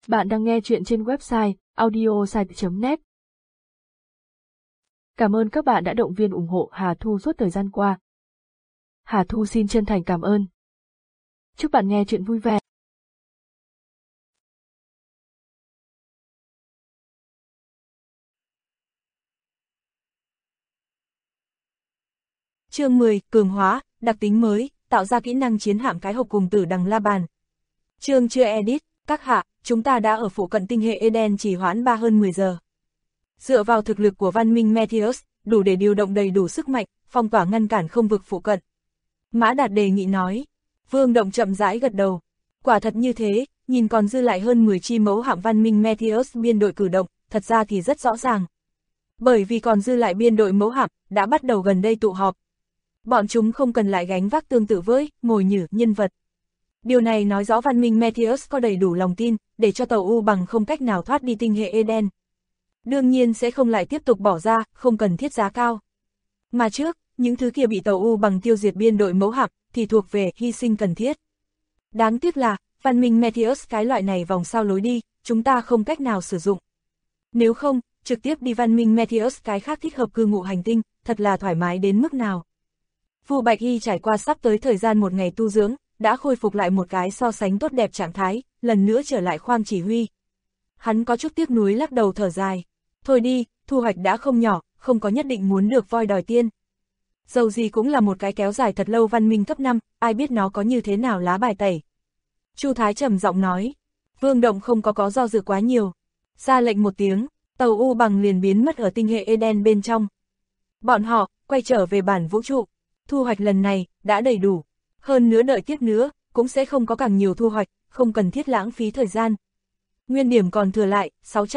Bạn đang nghe chuyện trên website audiosite.net. Cảm ơn các bạn đã động viên ủng hộ Hà Thu suốt thời gian qua. Hà Thu xin chân thành cảm ơn. Chúc bạn nghe chuyện vui vẻ. Chương 10, cường hóa, đặc tính mới, tạo ra kỹ năng chiến hạm cái hộp cùng tử đằng la bàn. Chương chưa edit, các hạ, chúng ta đã ở phụ cận tinh hệ Eden trì hoãn 3 hơn 10 giờ. Dựa vào thực lực của văn minh Meteus, đủ để điều động đầy đủ sức mạnh, phong tỏa ngăn cản không vực phụ cận. Mã Đạt đề nghị nói. Vương Động chậm rãi gật đầu. Quả thật như thế, nhìn còn dư lại hơn 10 chi mẫu hạm văn minh Meteus biên đội cử động, thật ra thì rất rõ ràng. Bởi vì còn dư lại biên đội mẫu hạm, đã bắt đầu gần đây tụ họp. Bọn chúng không cần lại gánh vác tương tự với ngồi nhử nhân vật. Điều này nói rõ văn minh Meteus có đầy đủ lòng tin, để cho tàu U bằng không cách nào thoát đi tinh hệ Eden. Đương nhiên sẽ không lại tiếp tục bỏ ra, không cần thiết giá cao. Mà trước, những thứ kia bị tàu U bằng tiêu diệt biên đội mẫu hạm, thì thuộc về hy sinh cần thiết. Đáng tiếc là, văn minh Meteus cái loại này vòng sao lối đi, chúng ta không cách nào sử dụng. Nếu không, trực tiếp đi văn minh Meteus cái khác thích hợp cư ngụ hành tinh, thật là thoải mái đến mức nào. Vu Bạch Hy trải qua sắp tới thời gian một ngày tu dưỡng, đã khôi phục lại một cái so sánh tốt đẹp trạng thái, lần nữa trở lại khoang chỉ huy. Hắn có chút tiếc nuối lắc đầu thở dài. Thôi đi, thu hoạch đã không nhỏ, không có nhất định muốn được voi đòi tiên. Dầu gì cũng là một cái kéo dài thật lâu văn minh cấp 5, ai biết nó có như thế nào lá bài tẩy. Chu Thái trầm giọng nói. Vương Động không có do dự quá nhiều. Ra lệnh một tiếng, tàu U bằng liền biến mất ở tinh hệ Eden bên trong. Bọn họ quay trở về bản vũ trụ. Thu hoạch lần này đã đầy đủ. Hơn nữa đợi tiếp nữa, cũng sẽ không có càng nhiều thu hoạch, không cần thiết lãng phí thời gian. Nguyên điểm còn thừa lại,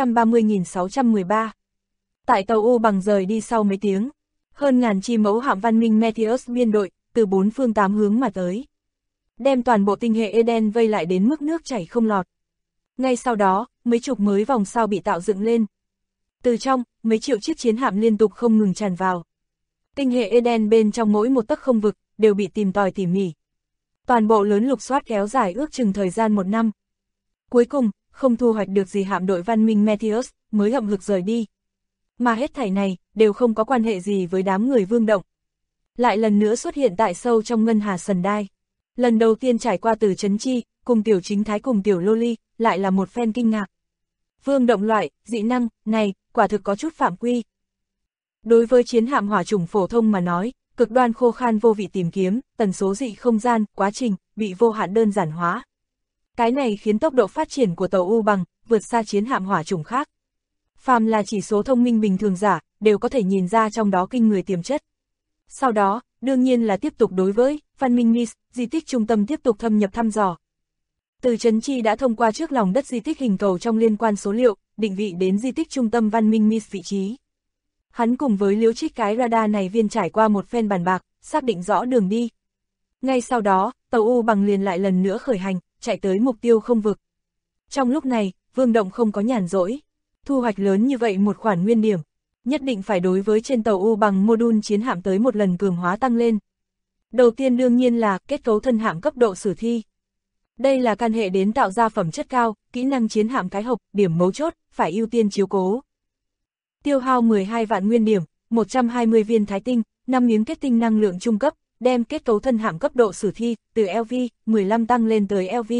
630.613. Tại tàu U bằng rời đi sau mấy tiếng, hơn ngàn chi mẫu hạm văn minh Meteus biên đội, từ 4 phương 8 hướng mà tới. Đem toàn bộ tinh hệ Eden vây lại đến mức nước chảy không lọt. Ngay sau đó, mấy chục mới vòng sao bị tạo dựng lên. Từ trong, mấy triệu chiếc chiến hạm liên tục không ngừng tràn vào. Tinh hệ Eden bên trong mỗi một tấc không vực, đều bị tìm tòi tỉ mỉ. Toàn bộ lớn lục soát kéo dài ước chừng thời gian 1 năm. Cuối cùng, không thu hoạch được gì hạm đội văn minh Meteus, mới hậm hực rời đi. Mà hết thảy này, đều không có quan hệ gì với đám người Vương Động. Lại lần nữa xuất hiện tại sâu trong ngân hà Sần Đai. Lần đầu tiên trải qua từ Trấn Chi, cùng Tiểu Chính Thái cùng Tiểu Lô Ly, lại là một phen kinh ngạc. Vương Động loại, dị năng, này, quả thực có chút phạm quy. Đối với chiến hạm hỏa chủng phổ thông mà nói, cực đoan khô khan vô vị tìm kiếm, tần số dị không gian, quá trình, bị vô hạn đơn giản hóa. Cái này khiến tốc độ phát triển của tàu U bằng, vượt xa chiến hạm hỏa chủng khác. Phàm là chỉ số thông minh bình thường giả, đều có thể nhìn ra trong đó kinh người tiềm chất. Sau đó, đương nhiên là tiếp tục đối với văn minh Nis, di tích trung tâm tiếp tục thâm nhập thăm dò. Từ Trấn Chi đã thông qua trước lòng đất di tích hình cầu trong liên quan số liệu, định vị đến di tích trung tâm văn minh Nis vị trí. Hắn cùng với Liễu Trích cái radar này viên trải qua một phen bàn bạc, xác định rõ đường đi. Ngay sau đó, tàu U bằng liền lại lần nữa khởi hành, chạy tới mục tiêu không vực. Trong lúc này, Vương Động không có nhàn rỗi. Thu hoạch lớn như vậy một khoản nguyên điểm, nhất định phải đối với trên tàu U bằng module chiến hạm tới một lần cường hóa tăng lên. Đầu tiên đương nhiên là kết cấu thân hạm cấp độ sử thi. Đây là can hệ đến tạo ra phẩm chất cao, kỹ năng chiến hạm cái hộp, điểm mấu chốt, phải ưu tiên chiếu cố. Tiêu hao 12 vạn nguyên điểm, 120 viên thái tinh, 5 miếng kết tinh năng lượng trung cấp, đem kết cấu thân hạm cấp độ sử thi, từ LV 15 tăng lên tới LV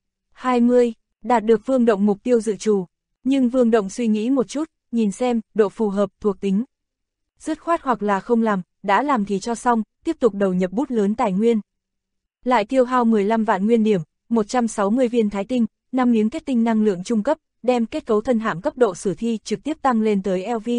20, đạt được Vương Động mục tiêu dự trù. Nhưng Vương Động suy nghĩ một chút, nhìn xem, độ phù hợp, thuộc tính. Dứt khoát hoặc là không làm, đã làm thì cho xong, tiếp tục đầu nhập bút lớn tài nguyên. Lại tiêu hao 15 vạn nguyên điểm, 160 viên thái tinh, 5 miếng kết tinh năng lượng trung cấp, đem kết cấu thân hạm cấp độ sử thi trực tiếp tăng lên tới LV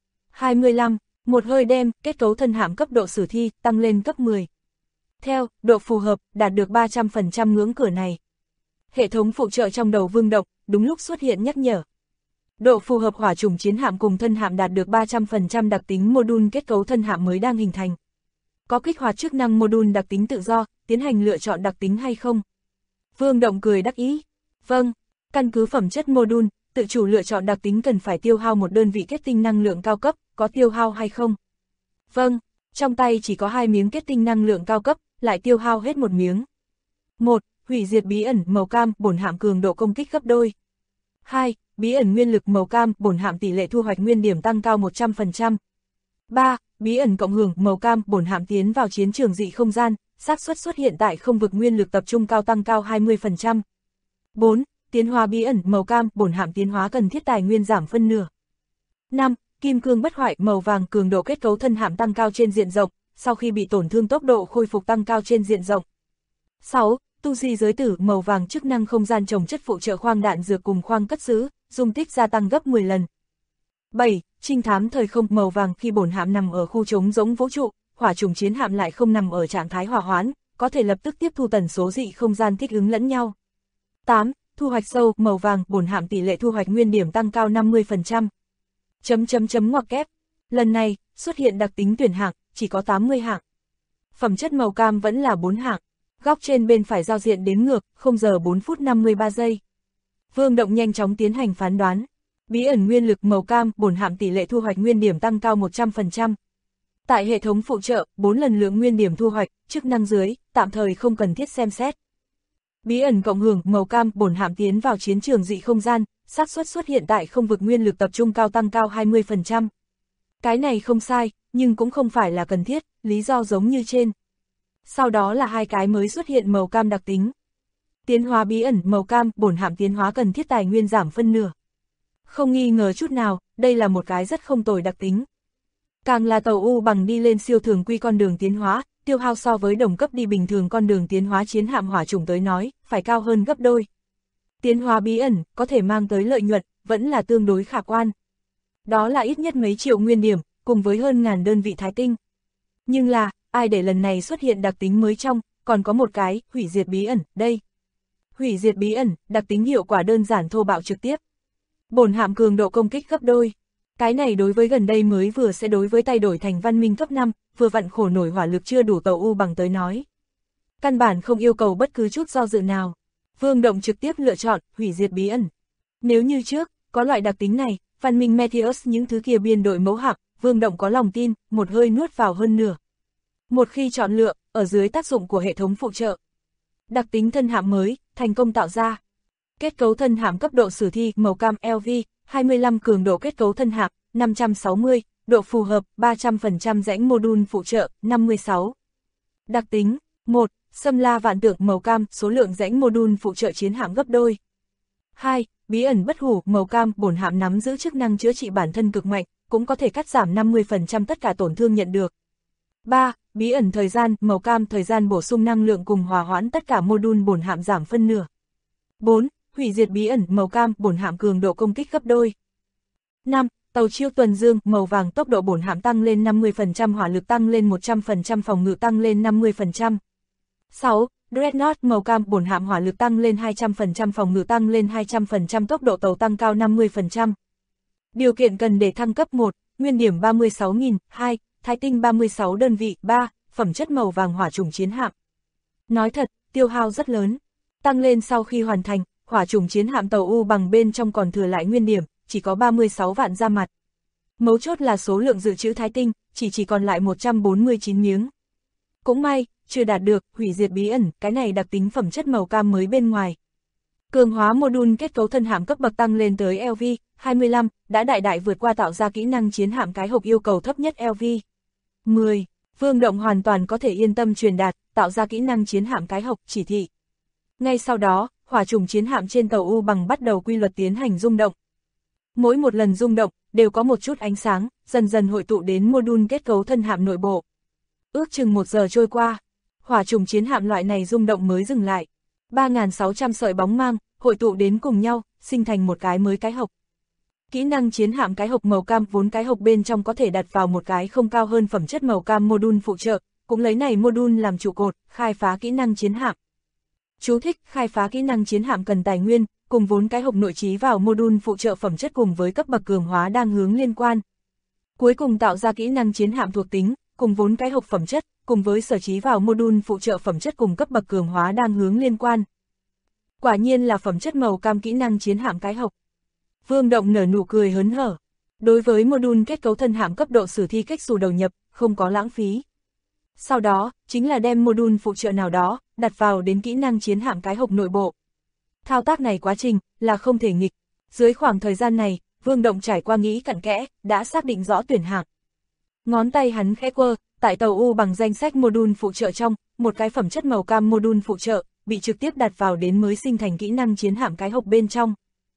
25, một hơi đem kết cấu thân hạm cấp độ sử thi tăng lên cấp 10. Theo, độ phù hợp, đạt được 300% ngưỡng cửa này. Hệ thống phụ trợ trong đầu Vương Động, đúng lúc xuất hiện nhắc nhở. Độ phù hợp hỏa chủng chiến hạm cùng thân hạm đạt được 300% đặc tính module kết cấu thân hạm mới đang hình thành. Có kích hoạt chức năng module đặc tính tự do, tiến hành lựa chọn đặc tính hay không? Vương Động cười đắc ý. Vâng, căn cứ phẩm chất module, tự chủ lựa chọn đặc tính cần phải tiêu hao một đơn vị kết tinh năng lượng cao cấp, có tiêu hao hay không? Vâng, trong tay chỉ có 2 miếng kết tinh năng lượng cao cấp, lại tiêu hao hết 1 miếng. 1. Hủy diệt bí ẩn màu cam, bổn hạm cường độ công kích gấp đôi. 2. Bí ẩn nguyên lực màu cam, bổn hạm tỷ lệ thu hoạch nguyên điểm tăng cao 100%. 3. Bí ẩn cộng hưởng màu cam, bổn hạm tiến vào chiến trường dị không gian, xác suất xuất hiện tại không vực nguyên lực tập trung cao tăng cao 20%. 4. Tiến hóa bí ẩn màu cam, bổn hạm tiến hóa cần thiết tài nguyên giảm phân nửa. 5. Kim cương bất hoại màu vàng, cường độ kết cấu thân hạm tăng cao trên diện rộng, sau khi bị tổn thương tốc độ khôi phục tăng cao trên diện rộng. 6. Tu di giới tử màu vàng, chức năng không gian trồng chất phụ trợ khoang đạn dược cùng khoang cất giữ, dung tích gia tăng gấp 10 lần. 7. Trinh thám thời không màu vàng, khi bổn hạm nằm ở khu trống rỗng vũ trụ, hỏa trùng chiến hạm lại không nằm ở trạng thái hỏa hoãn, có thể lập tức tiếp thu tần số dị không gian thích ứng lẫn nhau. 8. Thu hoạch sâu màu vàng, bổn hạm tỷ lệ thu hoạch nguyên điểm tăng cao 50%. Ngoặc kép. Lần này, xuất hiện đặc tính tuyển hạng, chỉ có 80 hạng. Phẩm chất màu cam vẫn là 4 hạng. Góc trên bên phải giao diện đếm ngược, 0 giờ 4 phút 53 giây. Vương Động nhanh chóng tiến hành phán đoán. Bí ẩn nguyên lực màu cam, bổn hạm tỷ lệ thu hoạch nguyên điểm tăng cao 100%. Tại hệ thống phụ trợ, 4 lần lượng nguyên điểm thu hoạch, chức năng dưới, tạm thời không cần thiết xem xét. Bí ẩn cộng hưởng màu cam, bổn hạm tiến vào chiến trường dị không gian, xác suất xuất hiện tại không vực nguyên lực tập trung cao tăng cao 20%. Cái này không sai, nhưng cũng không phải là cần thiết, lý do giống như trên. Sau đó là hai cái mới xuất hiện màu cam đặc tính. Tiến hóa bí ẩn màu cam, bổn hạm tiến hóa cần thiết tài nguyên giảm phân nửa. Không nghi ngờ chút nào, đây là một cái rất không tồi đặc tính. Càng là tàu U bằng đi lên siêu thường quy con đường tiến hóa, tiêu hao so với đồng cấp đi bình thường con đường tiến hóa chiến hạm hỏa chủng tới nói, phải cao hơn gấp đôi. Tiến hóa bí ẩn, có thể mang tới lợi nhuận, vẫn là tương đối khả quan. Đó là ít nhất mấy triệu nguyên điểm, cùng với hơn ngàn đơn vị thái tinh. Nhưng là, ai để lần này xuất hiện đặc tính mới trong, còn có một cái, hủy diệt bí ẩn, đây. Hủy diệt bí ẩn, đặc tính hiệu quả đơn giản thô bạo trực tiếp. Bổn hạm cường độ công kích gấp đôi. Cái này đối với gần đây mới vừa sẽ đối với thay đổi thành văn minh cấp 5, vừa vặn khổ nổi hỏa lực chưa đủ tàu U bằng tới nói. Căn bản không yêu cầu bất cứ chút do dự nào. Vương Động trực tiếp lựa chọn, hủy diệt bí ẩn. Nếu như trước, có loại đặc tính này, văn minh Meteus những thứ kia biên đội mẫu hạm, Vương Động có lòng tin, một hơi nuốt vào hơn nửa. Một khi chọn lựa, ở dưới tác dụng của hệ thống phụ trợ. Đặc tính thân hạm mới, thành công tạo ra. Kết cấu thân hạm cấp độ sử thi, màu cam LV, 25 cường độ kết cấu thân hạm, 560, độ phù hợp, 300% rãnh mô-đun phụ trợ, 56. Đặc tính, 1. Xâm la vạn tượng màu cam, số lượng rãnh mô-đun phụ trợ chiến hạm gấp đôi. 2. Bí ẩn bất hủ màu cam, bổn hạm nắm giữ chức năng chữa trị bản thân cực mạnh, cũng có thể cắt giảm 50% tất cả tổn thương nhận được. 3. Bí ẩn thời gian màu cam, thời gian bổ sung năng lượng cùng hòa hoãn tất cả mô-đun bổn hạm giảm phân nửa. 4. Hủy diệt bí ẩn màu cam, bổn hạm cường độ công kích gấp đôi. 5. Tàu chiêu tuần dương màu vàng, tốc độ bổn hạm tăng lên 50%, hỏa lực tăng lên 100%, phòng ngự tăng lên 50%. 6. Dreadnought màu cam, bổn hạm hỏa lực tăng lên 200%, phòng ngự tăng lên 200%, tốc độ tàu tăng cao 50%. Điều kiện cần để thăng cấp 1, nguyên điểm 36.000, 2, thái tinh 36 đơn vị, 3, phẩm chất màu vàng hỏa trùng chiến hạm. Nói thật, tiêu hao rất lớn. Tăng lên sau khi hoàn thành, hỏa trùng chiến hạm tàu U bằng bên trong còn thừa lại nguyên điểm, chỉ có 36 vạn ra mặt. Mấu chốt là số lượng dự trữ thái tinh, chỉ còn lại 149 miếng. Cũng may, chưa đạt được, hủy diệt bí ẩn, cái này đặc tính phẩm chất màu cam mới bên ngoài. Cường hóa mô-đun kết cấu thân hạm cấp bậc tăng lên tới LV, 25, đã đại đại vượt qua tạo ra kỹ năng chiến hạm cái hộp yêu cầu thấp nhất LV. 10. Vương Động hoàn toàn có thể yên tâm truyền đạt, tạo ra kỹ năng chiến hạm cái hộp chỉ thị. Ngay sau đó, hỏa trùng chiến hạm trên tàu U bằng bắt đầu quy luật tiến hành rung động. Mỗi một lần rung động, đều có một chút ánh sáng, dần dần hội tụ đến mô-đun kết cấu thân hạm nội bộ. Ước chừng 1 giờ trôi qua, hỏa trùng chiến hạm loại này rung động mới dừng lại. 3.600 sợi bóng mang, hội tụ đến cùng nhau, sinh thành một cái mới cái hộp. Kỹ năng chiến hạm cái hộp màu cam, vốn cái hộp bên trong có thể đặt vào một cái không cao hơn phẩm chất màu cam mô-đun phụ trợ, cũng lấy này mô-đun làm trụ cột, khai phá kỹ năng chiến hạm. Chú thích, khai phá kỹ năng chiến hạm cần tài nguyên, cùng vốn cái hộp nội trí vào mô-đun phụ trợ phẩm chất cùng với cấp bậc cường hóa đang hướng liên quan. Cuối cùng tạo ra kỹ năng chiến hạm thuộc tính, cùng vốn cái hộp phẩm chất, cùng với sở trí vào mô-đun phụ trợ phẩm chất cùng cấp bậc cường hóa đang hướng liên quan. Quả nhiên là phẩm chất màu cam kỹ năng chiến hạm cái hộp. Vương Động nở nụ cười hớn hở. Đối với mô-đun kết cấu thân hạm cấp độ sử thi cách xù đầu nhập, không có lãng phí. Sau đó, chính là đem mô-đun phụ trợ nào đó, đặt vào đến kỹ năng chiến hạm cái hộp nội bộ. Thao tác này quá trình, là không thể nghịch. Dưới khoảng thời gian này, Vương Động trải qua nghĩ cặn kẽ, đã xác định rõ tuyển hạng. Ngón tay hắn khẽ quơ, tại tàu U bằng danh sách module phụ trợ trong, một cái phẩm chất màu cam module phụ trợ, bị trực tiếp đặt vào đến mới sinh thành kỹ năng chiến hạm cái hộp bên trong.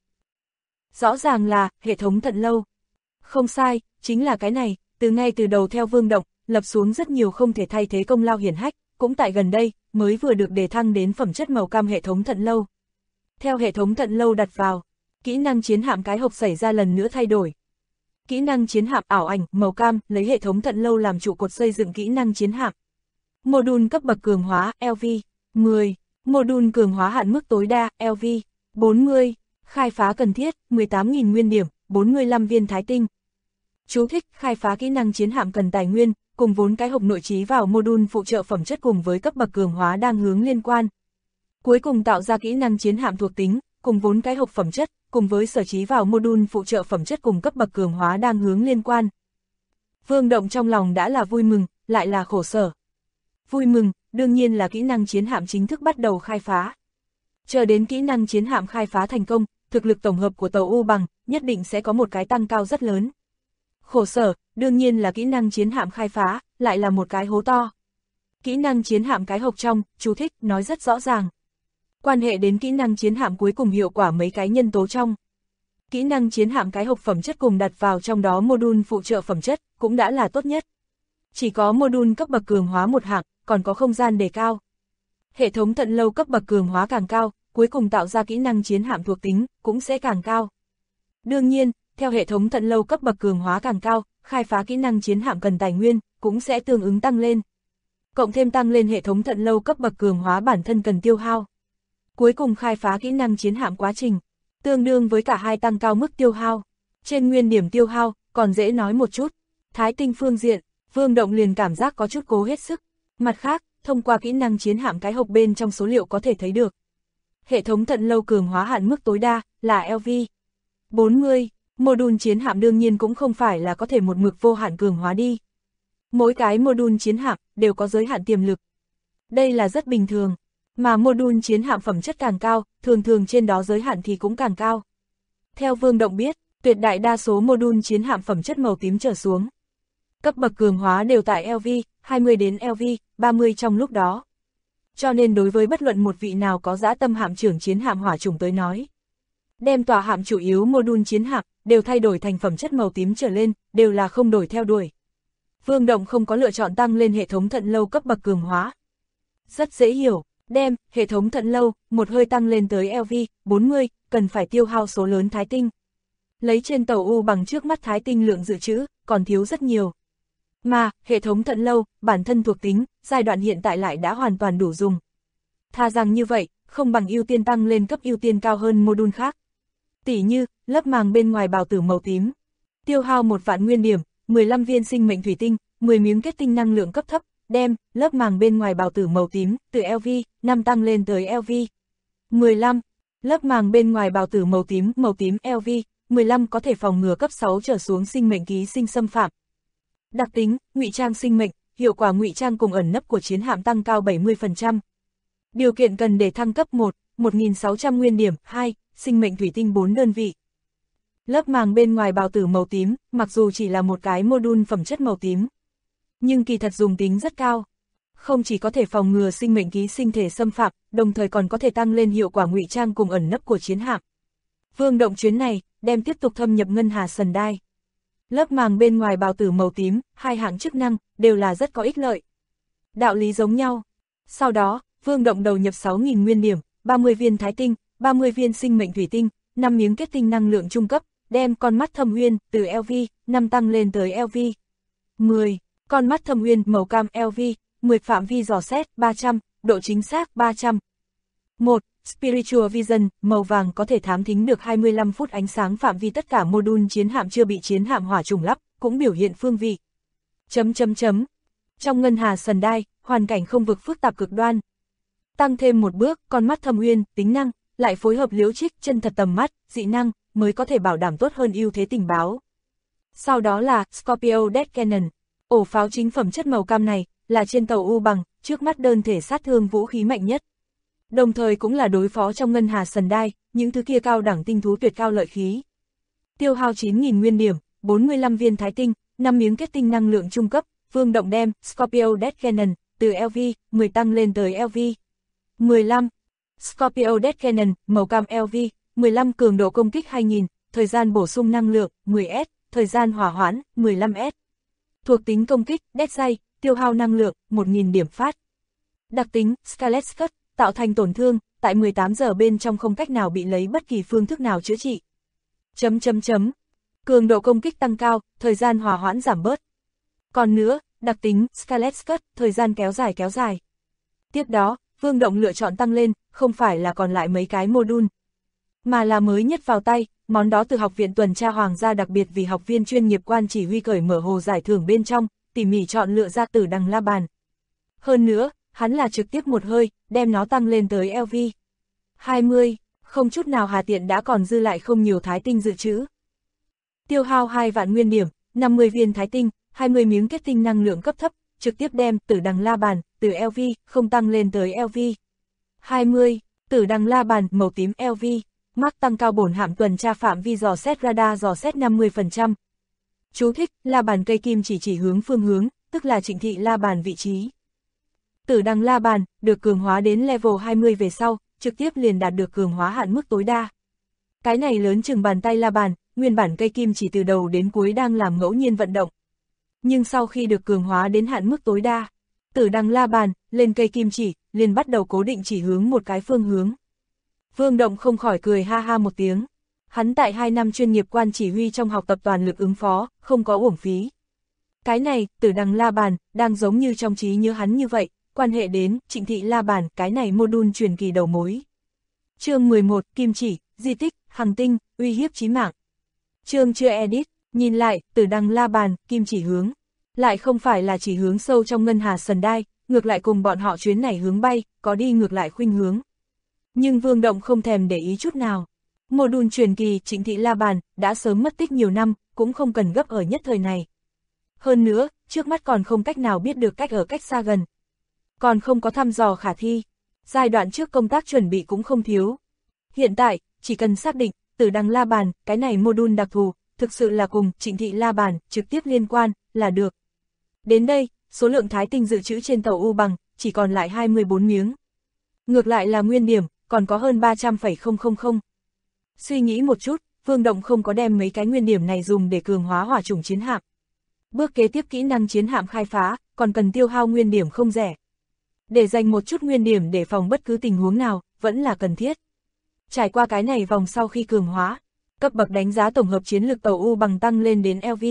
Rõ ràng là, hệ thống Thận Lâu. Không sai, chính là cái này, ngay từ đầu theo Vương Động, lập xuống rất nhiều không thể thay thế công lao hiển hách, cũng tại gần đây, mới vừa được đề thăng đến phẩm chất màu cam hệ thống Thận Lâu. Theo hệ thống Thận Lâu đặt vào, kỹ năng chiến hạm cái hộp xảy ra lần nữa thay đổi. Kỹ năng chiến hạm ảo ảnh màu cam lấy hệ thống Thận Lâu làm trụ cột xây dựng kỹ năng chiến hạm. Module cấp bậc cường hóa LV 10, module cường hóa hạn mức tối đa LV 40, khai phá cần thiết 18.000 nguyên điểm, 45 viên thái tinh. Chú thích: khai phá kỹ năng chiến hạm cần tài nguyên, cùng vốn cái hộp nội trí vào module phụ trợ phẩm chất cùng với cấp bậc cường hóa đang hướng liên quan. Cuối cùng tạo ra kỹ năng chiến hạm thuộc tính, cùng vốn cái hộp phẩm chất, cùng với sở trí vào module phụ trợ phẩm chất cùng cấp bậc cường hóa đang hướng liên quan. Vương Động trong lòng đã là vui mừng, lại là khổ sở. Vui mừng, đương nhiên là kỹ năng chiến hạm chính thức bắt đầu khai phá. Chờ đến kỹ năng chiến hạm khai phá thành công, thực lực tổng hợp của tàu U bằng, nhất định sẽ có một cái tăng cao rất lớn. Khổ sở, đương nhiên là kỹ năng chiến hạm khai phá, lại là một cái hố to. Kỹ năng chiến hạm cái hộp trong, chú thích, nói rất rõ ràng. Quan hệ đến kỹ năng chiến hạm cuối cùng hiệu quả mấy cái nhân tố trong. Kỹ năng chiến hạm cái hộp phẩm chất cùng đặt vào trong đó module phụ trợ phẩm chất, cũng đã là tốt nhất. Chỉ có module cấp bậc cường hóa một hạng, còn có không gian đề cao. Hệ thống Thận Lâu cấp bậc cường hóa càng cao, cuối cùng tạo ra kỹ năng chiến hạm thuộc tính, cũng sẽ càng cao. Đương nhiên, theo hệ thống Thận Lâu cấp bậc cường hóa càng cao, khai phá kỹ năng chiến hạm cần tài nguyên, cũng sẽ tương ứng tăng lên. Cộng thêm tăng lên hệ thống Thận Lâu cấp bậc cường hóa bản thân cần tiêu hao. Cuối cùng khai phá kỹ năng chiến hạm quá trình, tương đương với cả hai tăng cao mức tiêu hao. Trên nguyên điểm tiêu hao, còn dễ nói một chút. Thái tinh phương diện, Vương Động liền cảm giác có chút cố hết sức. Mặt khác, thông qua kỹ năng chiến hạm cái hộp bên trong số liệu có thể thấy được. Hệ thống Thận Lâu cường hóa hạn mức tối đa là LV 40, module chiến hạm đương nhiên cũng không phải là có thể một mực vô hạn cường hóa đi. Mỗi cái module chiến hạm đều có giới hạn tiềm lực. Đây là rất bình thường. Mà module chiến hạm phẩm chất càng cao, thường thường trên đó giới hạn thì cũng càng cao. Theo Vương Động biết, tuyệt đại đa số module chiến hạm phẩm chất màu tím trở xuống. Cấp bậc cường hóa đều tại LV 20 đến LV 30 trong lúc đó. Cho nên đối với bất luận một vị nào có dã tâm hạm trưởng chiến hạm hỏa chủng tới nói, đem tòa hạm chủ yếu module chiến hạm đều thay đổi thành phẩm chất màu tím trở lên, đều là không đổi theo đuổi. Vương Động không có lựa chọn tăng lên hệ thống Thận Lâu cấp bậc cường hóa. Rất dễ hiểu. Đem hệ thống Thận Lâu một hơi tăng lên tới LV 40, cần phải tiêu hao số lớn thái tinh. Lấy trên tàu U bằng trước mắt thái tinh lượng dự trữ, còn thiếu rất nhiều. Mà, hệ thống Thận Lâu, bản thân thuộc tính, giai đoạn hiện tại lại đã hoàn toàn đủ dùng. Thà rằng như vậy, không bằng ưu tiên tăng lên cấp ưu tiên cao hơn module khác. Tỉ như, lớp màng bên ngoài bào tử màu tím. Tiêu hao 1 vạn nguyên điểm, 15 viên sinh mệnh thủy tinh, 10 miếng kết tinh năng lượng cấp thấp. Đem lớp màng bên ngoài bào tử màu tím từ LV 5 tăng lên tới LV 15. Lớp màng bên ngoài bào tử màu tím LV 15 có thể phòng ngừa cấp 6 trở xuống sinh mệnh ký sinh xâm phạm. Đặc tính, ngụy trang sinh mệnh, hiệu quả ngụy trang cùng ẩn nấp của chiến hạm tăng cao 70%. Điều kiện cần để thăng cấp 1, 1.600 nguyên điểm, 2, sinh mệnh thủy tinh 4 đơn vị. Lớp màng bên ngoài bào tử màu tím, mặc dù chỉ là một cái module phẩm chất màu tím, nhưng kỳ thật dùng tính rất cao. Không chỉ có thể phòng ngừa sinh mệnh ký sinh thể xâm phạm, đồng thời còn có thể tăng lên hiệu quả ngụy trang cùng ẩn nấp của chiến hạm. Vương Động chuyến này, đem tiếp tục thâm nhập ngân hà sần đai. Lớp màng bên ngoài bào tử màu tím, hai hạng chức năng, đều là rất có ích lợi. Đạo lý giống nhau. Sau đó, Vương Động đầu nhập 6.000 nguyên điểm, 30 viên thái tinh, 30 viên sinh mệnh thủy tinh, 5 miếng kết tinh năng lượng trung cấp, đem con mắt thâm uyên từ LV 5 tăng lên tới LV 10. Con mắt thâm uyên màu cam LV 10 phạm vi dò xét 300, độ chính xác 300. 1. Spiritual Vision màu vàng có thể thám thính được 25 phút ánh sáng phạm vi tất cả module chiến hạm chưa bị chiến hạm hỏa trùng lắp, cũng biểu hiện phương vị. Trong ngân hà sần đai, hoàn cảnh không vực phức tạp cực đoan. Tăng thêm một bước, con mắt thâm uyên, tính năng, lại phối hợp liễu trích chân thật tầm mắt, dị năng, mới có thể bảo đảm tốt hơn ưu thế tình báo. Sau đó là Scorpio Death Cannon. Ổ pháo chính phẩm chất màu cam này, là trên tàu U bằng, trước mắt đơn thể sát thương vũ khí mạnh nhất. Đồng thời cũng là đối phó trong ngân hà sần đai, những thứ kia cao đẳng tinh thú tuyệt cao lợi khí. Tiêu hao 9.000 nguyên điểm, 45 viên thái tinh, 5 miếng kết tinh năng lượng trung cấp, Vương Động đem Scorpio Death Cannon từ LV 10 tăng lên tới LV 15. Scorpio Death Cannon màu cam LV 15 cường độ công kích 2000, thời gian bổ sung năng lượng 10S, thời gian hỏa hoãn 15S. Thuộc tính công kích Death Ray, tiêu hao năng lượng 1000 điểm phát. Đặc tính Scarlet Cut, tạo thành tổn thương, tại 18 giờ bên trong không cách nào bị lấy bất kỳ phương thức nào chữa trị. Cường độ công kích tăng cao, thời gian hỏa hoãn giảm bớt. Còn nữa, đặc tính Scarlet Cut, thời gian kéo dài. Tiếp đó, Vương Động lựa chọn tăng lên, không phải là còn lại mấy cái module, mà là mới nhất vào tay, món đó từ Học viện Tuần tra Hoàng gia đặc biệt vì học viên chuyên nghiệp quan chỉ huy cởi mở hồ giải thưởng bên trong, tỉ mỉ chọn lựa ra Tử Đằng La Bàn. Hơn nữa, hắn là trực tiếp một hơi, đem nó tăng lên tới LV 20, không chút nào hà tiện đã còn dư lại không nhiều thái tinh dự trữ. Tiêu hao 2 vạn nguyên điểm, 50 viên thái tinh, 20 miếng kết tinh năng lượng cấp thấp, trực tiếp đem Tử Đằng La Bàn từ LV không tăng lên tới LV 20, Tử Đằng La Bàn màu tím LV, Mark tăng cao bổn hạm tuần tra phạm vi dò xét radar dò xét 50%. Chú thích, La Bàn cây kim chỉ hướng phương hướng, tức là Trịnh Thị La Bàn vị trí. Tử Đằng La Bàn được cường hóa đến level 20 về sau, trực tiếp liền đạt được cường hóa hạn mức tối đa. Cái này lớn chừng bàn tay La Bàn, nguyên bản cây kim chỉ từ đầu đến cuối đang làm ngẫu nhiên vận động. Nhưng sau khi được cường hóa đến hạn mức tối đa, Tử Đằng La Bàn lên cây kim chỉ, liền bắt đầu cố định chỉ hướng một cái phương hướng. Vương Động không khỏi cười ha ha một tiếng. Hắn tại 2 năm chuyên nghiệp quan chỉ huy trong học tập toàn lực ứng phó, không có uổng phí. Cái này, Tử Đằng La Bàn, đang giống như trong trí nhớ hắn như vậy, quan hệ đến Trịnh Thị La Bàn, cái này module truyền kỳ đầu mối. Chương 11, Kim chỉ, di tích, hành tinh, uy hiếp chí mạng. Chương chưa edit, nhìn lại, Tử Đằng La Bàn, kim chỉ hướng. Lại không phải là chỉ hướng sâu trong ngân hà sần đai, ngược lại cùng bọn họ chuyến này hướng bay, có đi ngược lại khuynh hướng. Nhưng Vương Động không thèm để ý chút nào. Module truyền kỳ Trịnh Thị La Bàn đã sớm mất tích nhiều năm, cũng không cần gấp ở nhất thời này. Hơn nữa, trước mắt còn không cách nào biết được cách ở cách xa gần. Còn không có thăm dò khả thi. Giai đoạn trước công tác chuẩn bị cũng không thiếu. Hiện tại, chỉ cần xác định, Tử Đằng La Bàn, cái này module đặc thù, thực sự là cùng Trịnh Thị La Bàn trực tiếp liên quan, là được. Đến đây, số lượng thái tinh dự trữ trên tàu U Bằng, chỉ còn lại 24 miếng. Ngược lại là nguyên điểm, còn có hơn 300,000. Suy nghĩ một chút, Vương Động không có đem mấy cái nguyên điểm này dùng để cường hóa hỏa chủng chiến hạm. Bước kế tiếp kỹ năng chiến hạm khai phá, còn cần tiêu hao nguyên điểm không rẻ. Để dành một chút nguyên điểm để phòng bất cứ tình huống nào, vẫn là cần thiết. Trải qua cái này vòng sau khi cường hóa, cấp bậc đánh giá tổng hợp chiến lược tàu U Bằng tăng lên đến LV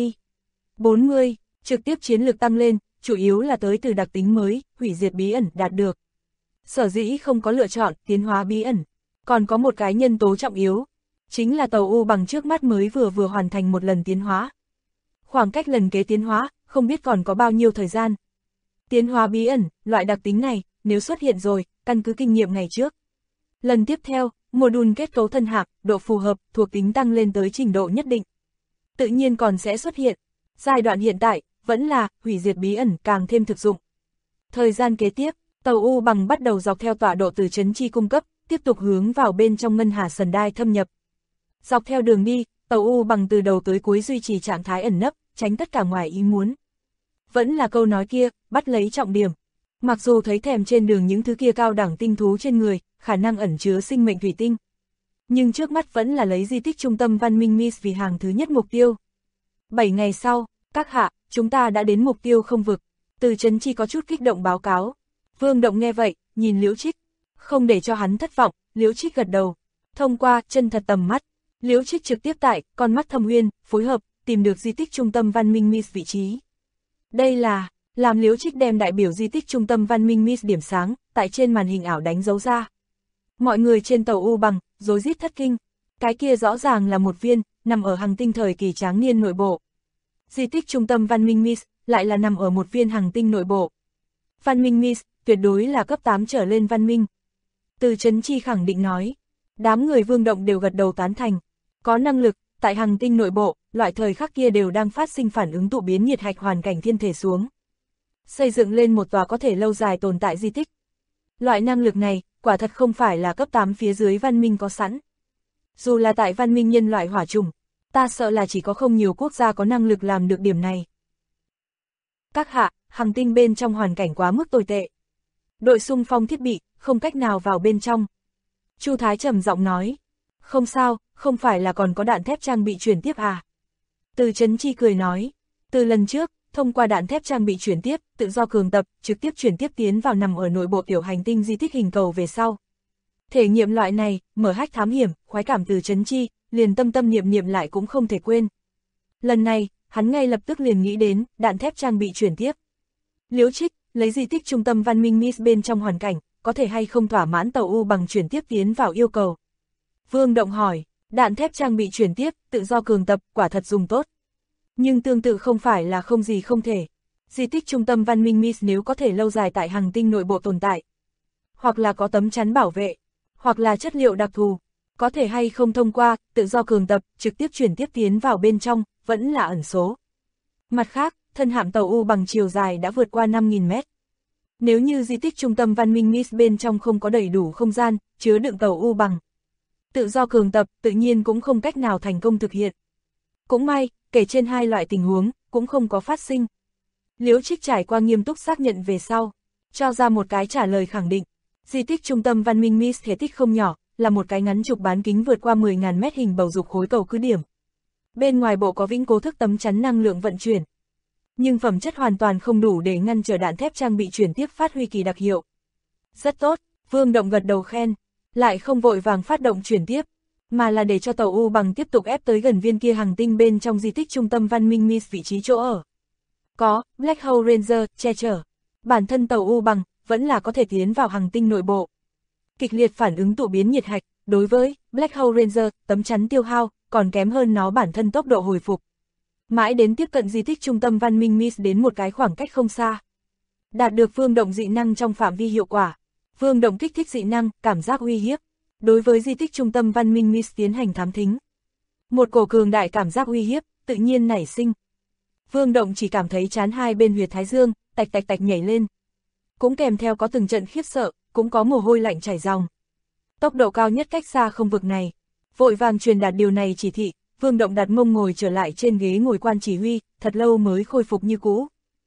40, trực tiếp chiến lược tăng lên, chủ yếu là tới từ đặc tính mới, hủy diệt bí ẩn đạt được. Sở dĩ không có lựa chọn tiến hóa bí ẩn, còn có một cái nhân tố trọng yếu, chính là tàu U Bằng trước mắt mới vừa hoàn thành một lần tiến hóa. Khoảng cách lần kế tiến hóa, không biết còn có bao nhiêu thời gian. Tiến hóa bí ẩn, loại đặc tính này, nếu xuất hiện rồi, căn cứ kinh nghiệm ngày trước. Lần tiếp theo, module kết cấu thân hạm, độ phù hợp, thuộc tính tăng lên tới trình độ nhất định. Tự nhiên còn sẽ xuất hiện. Giai đoạn hiện tại, vẫn là hủy diệt bí ẩn càng thêm thực dụng. Thời gian kế tiếp, tàu U Bằng bắt đầu dọc theo tọa độ từ trấn Chi cung cấp, tiếp tục hướng vào bên trong ngân hà sần đai thâm nhập. Dọc theo đường đi, tàu U Bằng từ đầu tới cuối duy trì trạng thái ẩn nấp, tránh tất cả ngoài ý muốn. Vẫn là câu nói kia, bắt lấy trọng điểm. Mặc dù thấy thèm trên đường những thứ kia cao đẳng tinh thú trên người, khả năng ẩn chứa sinh mệnh thủy tinh. Nhưng trước mắt vẫn là lấy di tích trung tâm văn minh Mis vì hàng thứ nhất mục tiêu. 7 ngày sau, các hạ, chúng ta đã đến mục tiêu không vực. Từ trấn Chi có chút kích động báo cáo. Vương Động nghe vậy, nhìn Liễu Trích. Không để cho hắn thất vọng, Liễu Trích gật đầu. Thông qua chân thật tầm mắt, Liễu Trích trực tiếp tại con mắt thâm uyên, phối hợp, tìm được di tích trung tâm văn minh Mis vị trí. Đây là, làm Liễu Trích đem đại biểu di tích trung tâm văn minh Mis điểm sáng, tại trên màn hình ảo đánh dấu ra. Mọi người trên tàu U Bằng, rối rít thất kinh. Cái kia rõ ràng là một viên, nằm ở hành tinh thời kỳ tráng niên nội bộ. Di tích trung tâm văn minh Mis, lại là nằm ở một viên hành tinh nội bộ. Văn minh Mis, tuyệt đối là cấp 8 trở lên văn minh. Từ Trấn Chi khẳng định nói. Đám người Vương Động đều gật đầu tán thành. Có năng lực, tại hành tinh nội bộ, loại thời khắc kia đều đang phát sinh phản ứng tụ biến nhiệt hạch hoàn cảnh thiên thể xuống. Xây dựng lên một tòa có thể lâu dài tồn tại di tích. Loại năng lực này, quả thật không phải là cấp 8 phía dưới văn minh có sẵn. Dù là tại văn minh nhân loại hỏa chủng, ta sợ là chỉ có không nhiều quốc gia có năng lực làm được điểm này. Các hạ, hành tinh bên trong hoàn cảnh quá mức tồi tệ. Đội xung phong thiết bị, không cách nào vào bên trong. Chu Thái trầm giọng nói. Không sao, không phải là còn có đạn thép trang bị chuyển tiếp à? Từ Chấn Chi cười nói. Từ lần trước, thông qua đạn thép trang bị chuyển tiếp, tự do cường tập, trực tiếp chuyển tiếp tiến vào nằm ở nội bộ tiểu hành tinh di tích hình cầu về sau. Thể nghiệm loại này, mở hách thám hiểm, khoái cảm Từ Chấn Chi, liền tâm tâm niệm niệm lại cũng không thể quên. Lần này, hắn ngay lập tức liền nghĩ đến, đạn thép trang bị chuyển tiếp. Liễu Trích, lấy di tích trung tâm văn minh Mis bên trong hoàn cảnh, có thể hay không thỏa mãn tàu U bằng chuyển tiếp tiến vào yêu cầu. Vương Động hỏi, đạn thép trang bị chuyển tiếp, tự do cường tập, quả thật dùng tốt. Nhưng tương tự không phải là không gì không thể. Di tích trung tâm văn minh Mis nếu có thể lâu dài tại hành tinh nội bộ tồn tại, hoặc là có tấm chắn bảo vệ, hoặc là chất liệu đặc thù, có thể hay không thông qua, tự do cường tập, trực tiếp chuyển tiếp tiến vào bên trong, vẫn là ẩn số. Mặt khác, thân hạm tàu U bằng chiều dài đã vượt qua 5.000 mét. Nếu như di tích trung tâm văn minh Mis bên trong không có đầy đủ không gian, chứa đựng tàu U bằng, tự do cường tập, tự nhiên cũng không cách nào thành công thực hiện. Cũng may, kể trên hai loại tình huống, cũng không có phát sinh. Liễu Trích trải qua nghiêm túc xác nhận về sau, cho ra một cái trả lời khẳng định. Di tích trung tâm văn minh Mis thể tích không nhỏ, là một cái ngắn trục bán kính vượt qua 10.000 mét hình bầu dục khối cầu cứ điểm. Bên ngoài bộ có vĩnh cố thức tấm chắn năng lượng vận chuyển. Nhưng phẩm chất hoàn toàn không đủ để ngăn trở đạn thép trang bị chuyển tiếp phát huy kỳ đặc hiệu. Rất tốt, Vương Động gật đầu khen, lại không vội vàng phát động chuyển tiếp, mà là để cho tàu U bằng tiếp tục ép tới gần viên kia hành tinh bên trong di tích trung tâm văn minh Mis vị trí chỗ ở. Có, Black Hole Ranger, che chở. Bản thân tàu U bằng, vẫn là có thể tiến vào hành tinh nội bộ. Kịch liệt phản ứng tụ biến nhiệt hạch, đối với Black Hole Ranger, tấm chắn tiêu hao, còn kém hơn nó bản thân tốc độ hồi phục. Mãi đến tiếp cận di tích trung tâm văn minh Mis đến một cái khoảng cách không xa. Đạt được Vương Động dị năng trong phạm vi hiệu quả. Vương Động kích thích dị năng, cảm giác uy hiếp. Đối với di tích trung tâm văn minh Mis tiến hành thám thính. Một cổ cường đại cảm giác uy hiếp, tự nhiên nảy sinh. Vương Động chỉ cảm thấy chán hai bên huyệt thái dương, tạch tạch tạch nhảy lên. Cũng kèm theo có từng trận khiếp sợ, cũng có mồ hôi lạnh chảy ròng. Tốc độ cao nhất cách xa không vực này. Vội vàng truyền đạt điều này chỉ thị, Vương Động đặt mông ngồi trở lại trên ghế ngồi quan chỉ huy, thật lâu mới khôi phục như cũ.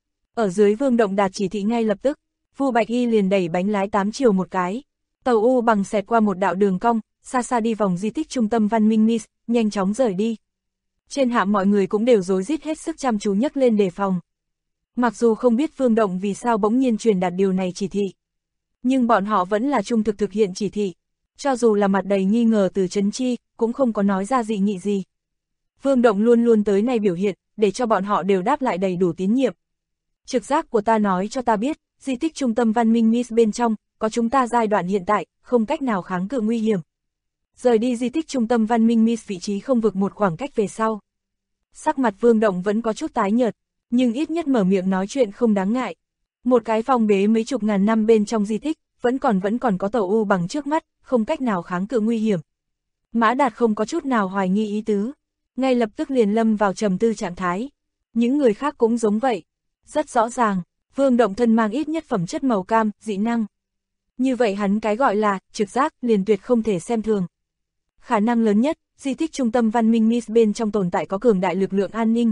Ở dưới Vương Động đạt chỉ thị ngay lập tức, Vu Bạch Y liền đẩy bánh lái 8 chiều một cái. Tàu U bằng xẹt qua một đạo đường cong, xa xa đi vòng di tích trung tâm văn minh Mis, nhanh chóng rời đi. Trên hạm mọi người cũng đều rối rít hết sức chăm chú nhấc lên đề phòng. Mặc dù không biết Vương Động vì sao bỗng nhiên truyền đạt điều này chỉ thị, nhưng bọn họ vẫn là trung thực thực hiện chỉ thị. Cho dù là mặt đầy nghi ngờ Từ Chấn Chi, cũng không có nói ra dị nghị gì. Vương Động luôn luôn tới này biểu hiện, để cho bọn họ đều đáp lại đầy đủ tín nhiệm. Trực giác của ta nói cho ta biết, di tích trung tâm văn minh Mis bên trong, có chúng ta giai đoạn hiện tại, không cách nào kháng cự nguy hiểm. Rời đi di tích trung tâm văn minh Mis vị trí không vượt một khoảng cách về sau. Sắc mặt Vương Động vẫn có chút tái nhợt, nhưng ít nhất mở miệng nói chuyện không đáng ngại. Một cái phong bế mấy chục ngàn năm bên trong di tích, vẫn còn có tàu U bằng trước mắt, không cách nào kháng cự nguy hiểm. Mã Đạt không có chút nào hoài nghi ý tứ, ngay lập tức liền lâm vào trầm tư trạng thái. Những người khác cũng giống vậy. Rất rõ ràng, Vương Động thân mang ít nhất phẩm chất màu cam, dị năng. Như vậy hắn cái gọi là trực giác liền tuyệt không thể xem thường. Khả năng lớn nhất, di tích trung tâm văn minh Mis bên trong tồn tại có cường đại lực lượng an ninh.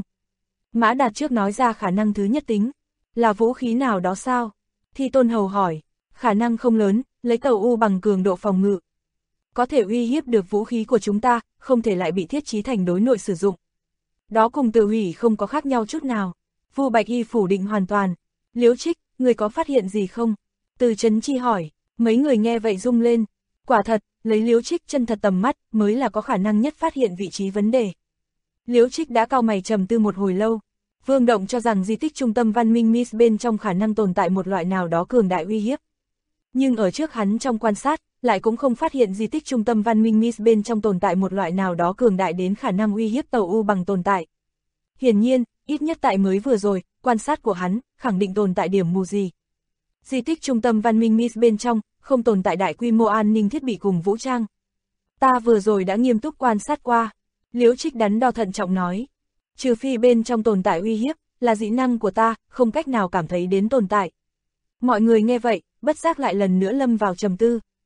Mã Đạt trước nói ra khả năng thứ nhất tính, là vũ khí nào đó sao? Thi Tôn Hầu hỏi, khả năng không lớn, lấy tàu U bằng cường độ phòng ngự. Có thể uy hiếp được vũ khí của chúng ta, không thể lại bị thiết trí thành đối nội sử dụng. Đó cùng tự hủy không có khác nhau chút nào. Vu Bạch Y phủ định hoàn toàn. Liễu Trích, người có phát hiện gì không? Từ Chấn Chi hỏi, mấy người nghe vậy rung lên. Quả thật, lấy Liễu Trích chân thật tầm mắt mới là có khả năng nhất phát hiện vị trí vấn đề. Liễu Trích đã cau mày trầm tư một hồi lâu. Vương Động cho rằng di tích trung tâm văn minh Mis bên trong khả năng tồn tại một loại nào đó cường đại uy hiếp. Nhưng ở trước hắn trong quan sát, lại cũng không phát hiện di tích trung tâm văn minh Mis bên trong tồn tại một loại nào đó cường đại đến khả năng uy hiếp tàu U bằng tồn tại. Hiển nhiên, ít nhất tại mới vừa rồi, quan sát của hắn, khẳng định tồn tại điểm mù gì. Di tích trung tâm văn minh Mis bên trong, không tồn tại đại quy mô an ninh thiết bị cùng vũ trang. Ta vừa rồi đã nghiêm túc quan sát qua. Liễu Trích đắn đo thận trọng nói. Trừ phi bên trong tồn tại uy hiếp, là dị năng của ta, không cách nào cảm thấy đến tồn tại. Mọi người nghe vậy, bất giác lại lần nữa lâm vào trầm tư.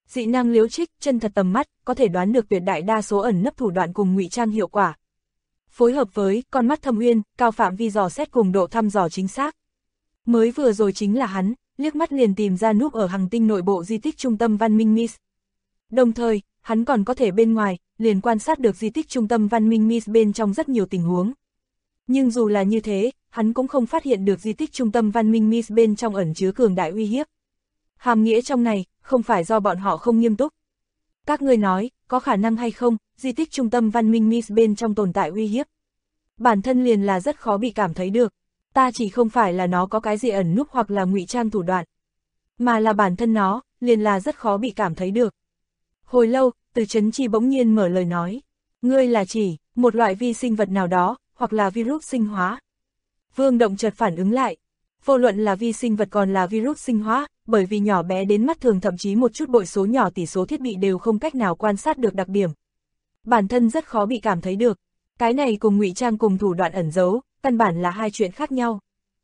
Dị năng Liễu Trích, chân thật tầm mắt, có thể đoán được tuyệt đại đa số ẩn nấp thủ đoạn cùng ngụy trang hiệu quả. Phối hợp với con mắt thâm uyên, cao phạm vi dò xét cùng độ thăm dò chính xác. Mới vừa rồi chính là hắn, liếc mắt liền tìm ra núp ở hành tinh nội bộ di tích trung tâm văn minh Mis. Đồng thời, hắn còn có thể bên ngoài, liền quan sát được di tích trung tâm văn minh Mis bên trong rất nhiều tình huống. Nhưng dù là như thế, hắn cũng không phát hiện được di tích trung tâm văn minh Mis bên trong ẩn chứa cường đại uy hiếp. Hàm nghĩa trong này, không phải do bọn họ không nghiêm túc. Các ngươi nói, có khả năng hay không, di tích trung tâm văn minh Mis bên trong tồn tại uy hiếp. Bản thân liền là rất khó bị cảm thấy được. Ta chỉ không phải là nó có cái gì ẩn núp hoặc là ngụy trang thủ đoạn, mà là bản thân nó, liền là rất khó bị cảm thấy được. Hồi lâu, Từ Chấn Chi bỗng nhiên mở lời nói. Ngươi là chỉ, một loại vi sinh vật nào đó, hoặc là virus sinh hóa. Vương Động chợt phản ứng lại. Vô luận là vi sinh vật còn là virus sinh hóa, bởi vì nhỏ bé đến mắt thường thậm chí một chút bội số nhỏ tỷ số thiết bị đều không cách nào quan sát được đặc điểm. Bản thân rất khó bị cảm thấy được. Cái này cùng ngụy trang cùng thủ đoạn ẩn giấu, căn bản là hai chuyện khác nhau.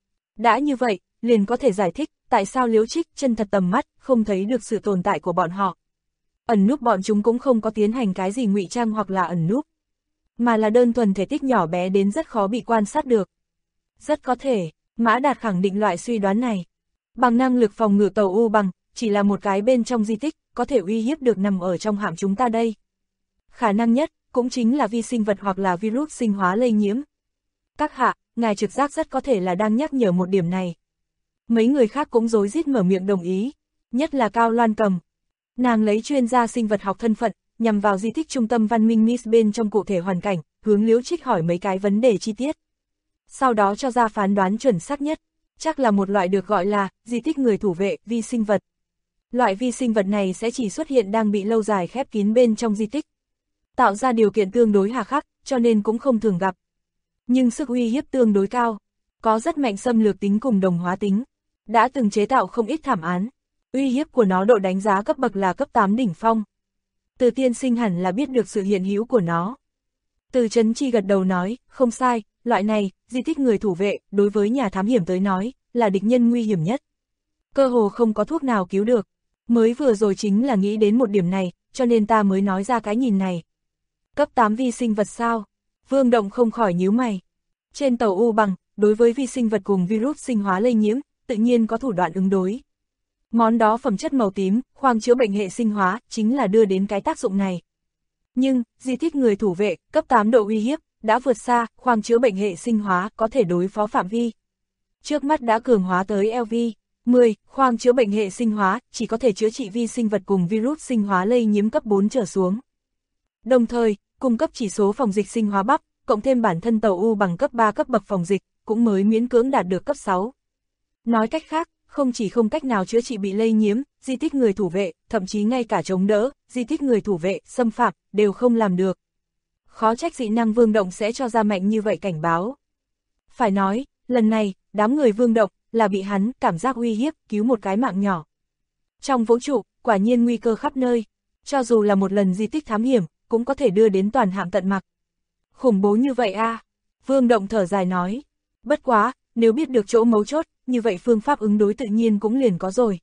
Đã như vậy, liền có thể giải thích tại sao Liễu Trích chân thật tầm mắt không thấy được sự tồn tại của bọn họ. Ẩn núp bọn chúng cũng không có tiến hành cái gì ngụy trang hoặc là ẩn núp, mà là đơn thuần thể tích nhỏ bé đến rất khó bị quan sát được. Rất có thể, Mã Đạt khẳng định loại suy đoán này. Bằng năng lực phòng ngự tàu U bằng, chỉ là một cái bên trong di tích, có thể uy hiếp được nằm ở trong hạm chúng ta đây. Khả năng nhất, cũng chính là vi sinh vật hoặc là virus sinh hóa lây nhiễm. Các hạ, ngài trực giác rất có thể là đang nhắc nhở một điểm này. Mấy người khác cũng rối rít mở miệng đồng ý, nhất là Cao Loan Cầm. Nàng lấy chuyên gia sinh vật học thân phận, nhằm vào di tích trung tâm văn minh Mis bên trong cụ thể hoàn cảnh, hướng Liễu Trích hỏi mấy cái vấn đề chi tiết. Sau đó cho ra phán đoán chuẩn xác nhất, chắc là một loại được gọi là di tích người thủ vệ, vi sinh vật. Loại vi sinh vật này sẽ chỉ xuất hiện đang bị lâu dài khép kín bên trong di tích. Tạo ra điều kiện tương đối hà khắc, cho nên cũng không thường gặp. Nhưng sức uy hiếp tương đối cao, có rất mạnh xâm lược tính cùng đồng hóa tính, đã từng chế tạo không ít thảm án. Uy hiếp của nó độ đánh giá cấp bậc là cấp 8 đỉnh phong. Từ tiên sinh hẳn là biết được sự hiện hữu của nó. Từ Chấn Chi gật đầu nói, không sai, loại này, di tích người thủ vệ, đối với nhà thám hiểm tới nói, là địch nhân nguy hiểm nhất. Cơ hồ không có thuốc nào cứu được. Mới vừa rồi chính là nghĩ đến một điểm này, cho nên ta mới nói ra cái nhìn này. Cấp 8 vi sinh vật sao? Vương Động không khỏi nhíu mày. Trên tàu U bằng, đối với vi sinh vật cùng virus sinh hóa lây nhiễm, tự nhiên có thủ đoạn ứng đối. Món đó phẩm chất màu tím, khoang chữa bệnh hệ sinh hóa, chính là đưa đến cái tác dụng này. Nhưng, di tích người thủ vệ, cấp 8 độ uy hiếp, đã vượt xa, khoang chữa bệnh hệ sinh hóa có thể đối phó phạm vi. Trước mắt đã cường hóa tới LV10, khoang chữa bệnh hệ sinh hóa, chỉ có thể chữa trị vi sinh vật cùng virus sinh hóa lây nhiễm cấp 4 trở xuống. Đồng thời, cung cấp chỉ số phòng dịch sinh hóa bắp, cộng thêm bản thân tàu U bằng cấp 3 cấp bậc phòng dịch, cũng mới miễn cưỡng đạt được cấp 6. Nói cách khác, không chỉ không cách nào chữa trị bị lây nhiễm, di tích người thủ vệ, thậm chí ngay cả chống đỡ, di tích người thủ vệ, xâm phạm, đều không làm được. Khó trách dị năng Vương Động sẽ cho ra mạnh như vậy cảnh báo. Phải nói, lần này, đám người Vương Động, là bị hắn cảm giác uy hiếp, cứu một cái mạng nhỏ. Trong vũ trụ, quả nhiên nguy cơ khắp nơi, cho dù là một lần di tích thám hiểm, cũng có thể đưa đến toàn hạm tận mặc. Khủng bố như vậy a. Vương Động thở dài nói. Bất quá, nếu biết được chỗ mấu chốt, như vậy phương pháp ứng đối tự nhiên cũng liền có rồi.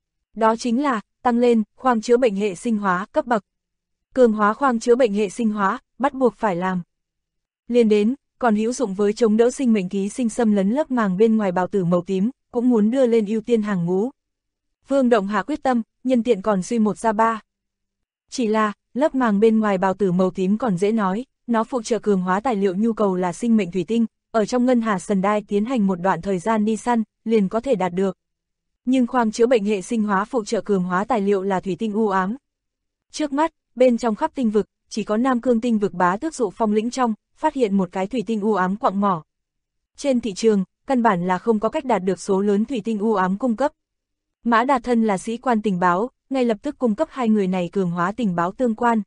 Đó chính là, tăng lên, khoang chữa bệnh hệ sinh hóa, cấp bậc. Cường hóa khoang chữa bệnh hệ sinh hóa, bắt buộc phải làm. Liên đến, còn hữu dụng với chống đỡ sinh mệnh ký sinh xâm lấn lớp màng bên ngoài bào tử màu tím, cũng muốn đưa lên ưu tiên hàng ngũ. Vương Động hạ quyết tâm, nhân tiện còn suy một ra ba. Chỉ là, lớp màng bên ngoài bào tử màu tím còn dễ nói, nó phụ trợ cường hóa tài liệu nhu cầu là sinh mệnh thủy tinh, ở trong ngân hà Sần Đai tiến hành một đoạn thời gian đi săn, liền có thể đạt được. Nhưng khoang chữa bệnh hệ sinh hóa phụ trợ cường hóa tài liệu là thủy tinh u ám. Trước mắt, bên trong khắp tinh vực, chỉ có Nam Cương tinh vực Bá Tước Dụ Phong lĩnh trong, phát hiện một cái thủy tinh u ám quặng mỏ. Trên thị trường, căn bản là không có cách đạt được số lớn thủy tinh u ám cung cấp. Mã Đạt thân là sĩ quan tình báo, ngay lập tức cung cấp hai người này cường hóa tình báo tương quan.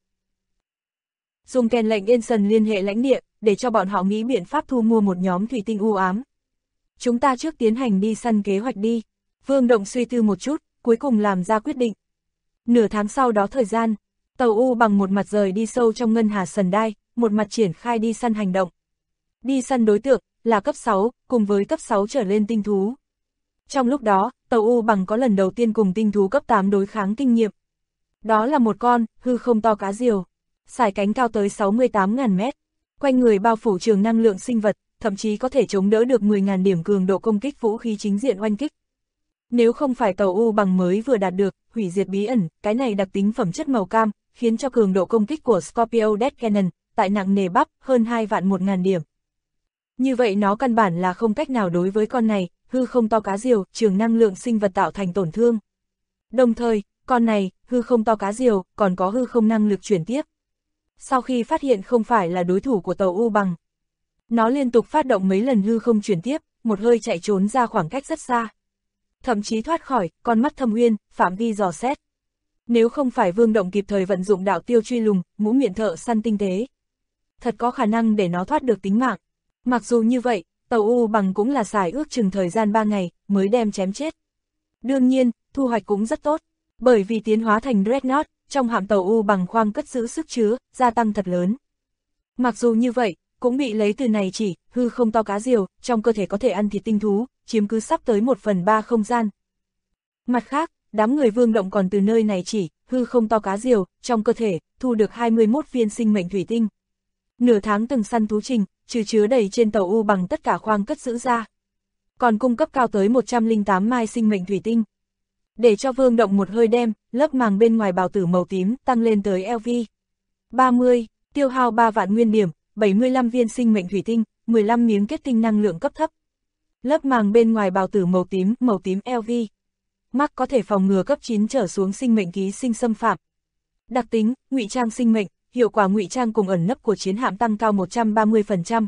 Dùng kèn lệnh Ensign liên hệ lãnh địa, để cho bọn họ nghĩ biện pháp thu mua một nhóm thủy tinh u ám. Chúng ta trước tiến hành đi săn kế hoạch đi. Vương Động suy tư một chút, cuối cùng làm ra quyết định. Nửa tháng sau đó thời gian, tàu U bằng một mặt rời đi sâu trong ngân hà Sần Đai, một mặt triển khai đi săn hành động. Đi săn đối tượng là cấp 6, cùng với cấp 6 trở lên tinh thú. Trong lúc đó, tàu U bằng có lần đầu tiên cùng tinh thú cấp 8 đối kháng kinh nghiệm. Đó là một con hư không to cá diều, sải cánh cao tới 68.000 mét, quanh người bao phủ trường năng lượng sinh vật, thậm chí có thể chống đỡ được 10.000 điểm cường độ công kích vũ khí chính diện oanh kích. Nếu không phải tàu U bằng mới vừa đạt được, hủy diệt bí ẩn, cái này đặc tính phẩm chất màu cam, khiến cho cường độ công kích của Scorpio Death Cannon, tại nặng nề bắp, hơn 2 vạn 1.000 điểm. Như vậy nó căn bản là không cách nào đối với con này, hư không to cá diều, trường năng lượng sinh vật tạo thành tổn thương. Đồng thời, con này, hư không to cá diều, còn có hư không năng lực chuyển tiếp. Sau khi phát hiện không phải là đối thủ của tàu U bằng, nó liên tục phát động mấy lần hư không chuyển tiếp, một hơi chạy trốn ra khoảng cách rất xa. Thậm chí thoát khỏi, con mắt thâm uyên, phạm vi dò xét. Nếu không phải Vương Động kịp thời vận dụng đạo tiêu truy lùng, mũ miệng thợ săn tinh tế, thật có khả năng để nó thoát được tính mạng. Mặc dù như vậy, tàu U bằng cũng là xài ước chừng thời gian 3 ngày, mới đem chém chết. Đương nhiên, thu hoạch cũng rất tốt, bởi vì tiến hóa thành Dreadnought, trong hạm tàu U bằng khoang cất giữ sức chứa, gia tăng thật lớn. Mặc dù như vậy, cũng bị lấy từ này chỉ, hư không to cá diều, trong cơ thể có thể ăn thịt tinh thú, chiếm cứ sắp tới 1/3 không gian. Mặt khác, đám người Vương Động còn từ nơi này chỉ, hư không to cá diều, trong cơ thể, thu được 21 viên sinh mệnh thủy tinh. Nửa tháng từng săn thú trình, trừ chứa đầy trên tàu U bằng tất cả khoang cất giữ ra. Còn cung cấp cao tới 108 mai sinh mệnh thủy tinh. Để cho Vương Động một hơi đem, lớp màng bên ngoài bào tử màu tím tăng lên tới LV 30, tiêu hao 3 vạn nguyên điểm, 75 viên sinh mệnh thủy tinh, 15 miếng kết tinh năng lượng cấp thấp. Lớp màng bên ngoài bào tử màu tím LV. Mắc có thể phòng ngừa cấp 9 trở xuống sinh mệnh ký sinh xâm phạm. Đặc tính, ngụy trang sinh mệnh, hiệu quả ngụy trang cùng ẩn nấp của chiến hạm tăng cao 130%.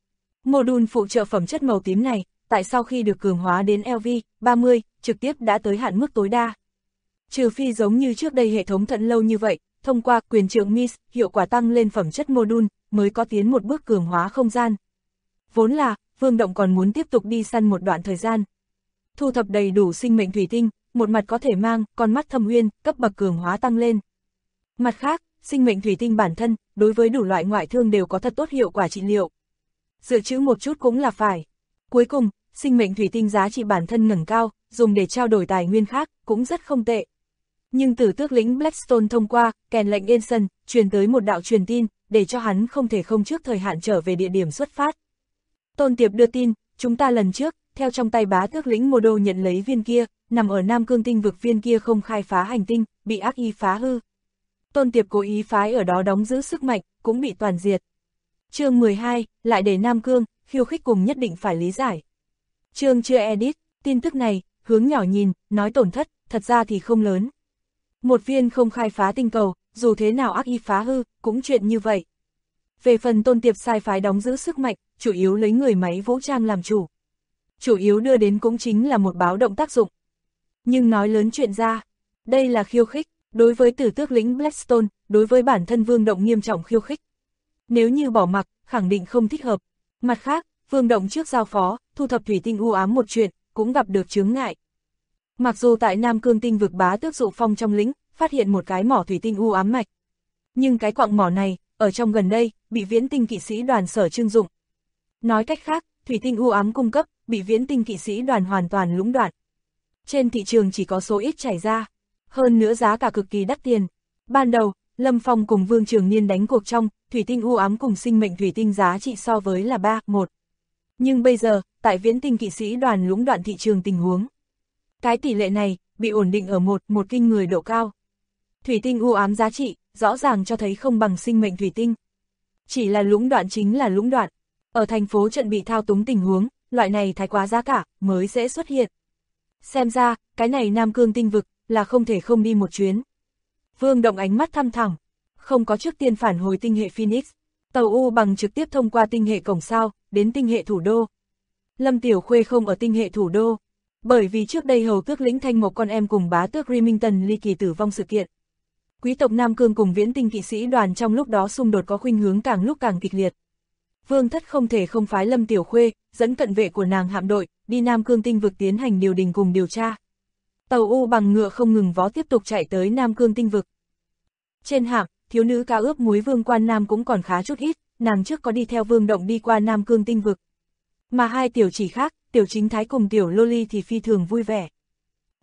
Mô-đun phụ trợ phẩm chất màu tím này, tại sau khi được cường hóa đến LV 30, trực tiếp đã tới hạn mức tối đa. Trừ phi giống như trước đây hệ thống thận lâu như vậy, thông qua quyền trượng Miss, hiệu quả tăng lên phẩm chất mô-đun, mới có tiến một bước cường hóa không gian. Vốn là, Vương Động còn muốn tiếp tục đi săn một đoạn thời gian. Thu thập đầy đủ sinh mệnh thủy tinh, một mặt có thể mang, con mắt thâm uyên, cấp bậc cường hóa tăng lên. Mặt khác, sinh mệnh thủy tinh bản thân, đối với đủ loại ngoại thương đều có thật tốt hiệu quả trị liệu. Dự trữ một chút cũng là phải. Cuối cùng, sinh mệnh thủy tinh giá trị bản thân ngẩng cao, dùng để trao đổi tài nguyên khác, cũng rất không tệ. Nhưng Tử Tước lĩnh Blackstone thông qua, kèn lệnh Ensign, truyền tới một đạo truyền tin, để cho hắn không thể không trước thời hạn trở về địa điểm xuất phát. Tôn Tiệp đưa tin, chúng ta lần trước, theo trong tay bá tước lĩnh Mô Đô nhận lấy viên kia, nằm ở Nam Cương tinh vực viên kia không khai phá hành tinh, bị ác ý phá hư. Tôn Tiệp cố ý phái ở đó đóng giữ sức mạnh, cũng bị toàn diệt. Chương 12, lại để Nam Cương, khiêu khích cùng nhất định phải lý giải. Chương chưa edit, tin tức này, hướng nhỏ nhìn, nói tổn thất, thật ra thì không lớn. Một viên không khai phá tinh cầu, dù thế nào ác ý phá hư, cũng chuyện như vậy. Về phần Tôn Tiệp sai phái đóng giữ sức mạnh, chủ yếu lấy người máy vũ trang làm chủ. Chủ yếu đưa đến cũng chính là một báo động tác dụng. Nhưng nói lớn chuyện ra, đây là khiêu khích, đối với Tử Tước lĩnh Blackstone, đối với bản thân Vương Động nghiêm trọng khiêu khích. Nếu như bỏ mặc, khẳng định không thích hợp. Mặt khác, Vương Động trước giao phó, thu thập thủy tinh u ám một chuyện, cũng gặp được chướng ngại. Mặc dù tại Nam Cương tinh vực bá tước dụ phong trong lĩnh, phát hiện một cái mỏ thủy tinh u ám mạch. Nhưng cái quặng mỏ này, ở trong gần đây, bị Viễn Tinh kỵ sĩ đoàn sở trưng dụng. Nói cách khác, thủy tinh u ám cung cấp, bị Viễn Tinh kỵ sĩ đoàn hoàn toàn lũng đoạn. Trên thị trường chỉ có số ít chảy ra, hơn nữa giá cả cực kỳ đắt tiền. Ban đầu, Lâm Phong cùng Vương Trường Niên đánh cuộc trong, thủy tinh u ám cùng sinh mệnh thủy tinh giá trị so với là 3-1. Nhưng bây giờ, tại Viễn Tinh kỵ sĩ đoàn lũng đoạn thị trường tình huống, cái tỷ lệ này, bị ổn định ở một kinh người độ cao. Thủy tinh u ám giá trị, rõ ràng cho thấy không bằng sinh mệnh thủy tinh. Chỉ là lũng đoạn chính là lũng đoạn. Ở thành phố trận bị thao túng tình huống, loại này thái quá giá cả, mới dễ xuất hiện. Xem ra, cái này Nam Cương tinh vực, là không thể không đi một chuyến. Vương Động ánh mắt thăm thẳm, không có trước tiên phản hồi tinh hệ Phoenix. Tàu U bằng trực tiếp thông qua tinh hệ Cổng Sao, đến tinh hệ thủ đô. Lâm Tiểu Khuê không ở tinh hệ thủ đô, bởi vì trước đây hầu tước lĩnh Thanh Mộc con em cùng bá tước Remington ly kỳ tử vong sự kiện. Quý tộc Nam Cương cùng Viễn Tinh kỵ sĩ đoàn trong lúc đó xung đột có khuynh hướng càng lúc càng kịch liệt. Vương Thất không thể không phái Lâm Tiểu Khuê, dẫn cận vệ của nàng hạm đội, đi Nam Cương tinh vực tiến hành điều đình cùng điều tra. Tàu U bằng ngựa không ngừng vó tiếp tục chạy tới Nam Cương tinh vực. Trên hạm, thiếu nữ cao ướp muối Vương Quan Nam cũng còn khá chút ít, nàng trước có đi theo Vương Động đi qua Nam Cương tinh vực. Mà hai tiểu chỉ khác, tiểu chính thái cùng tiểu Loli thì phi thường vui vẻ.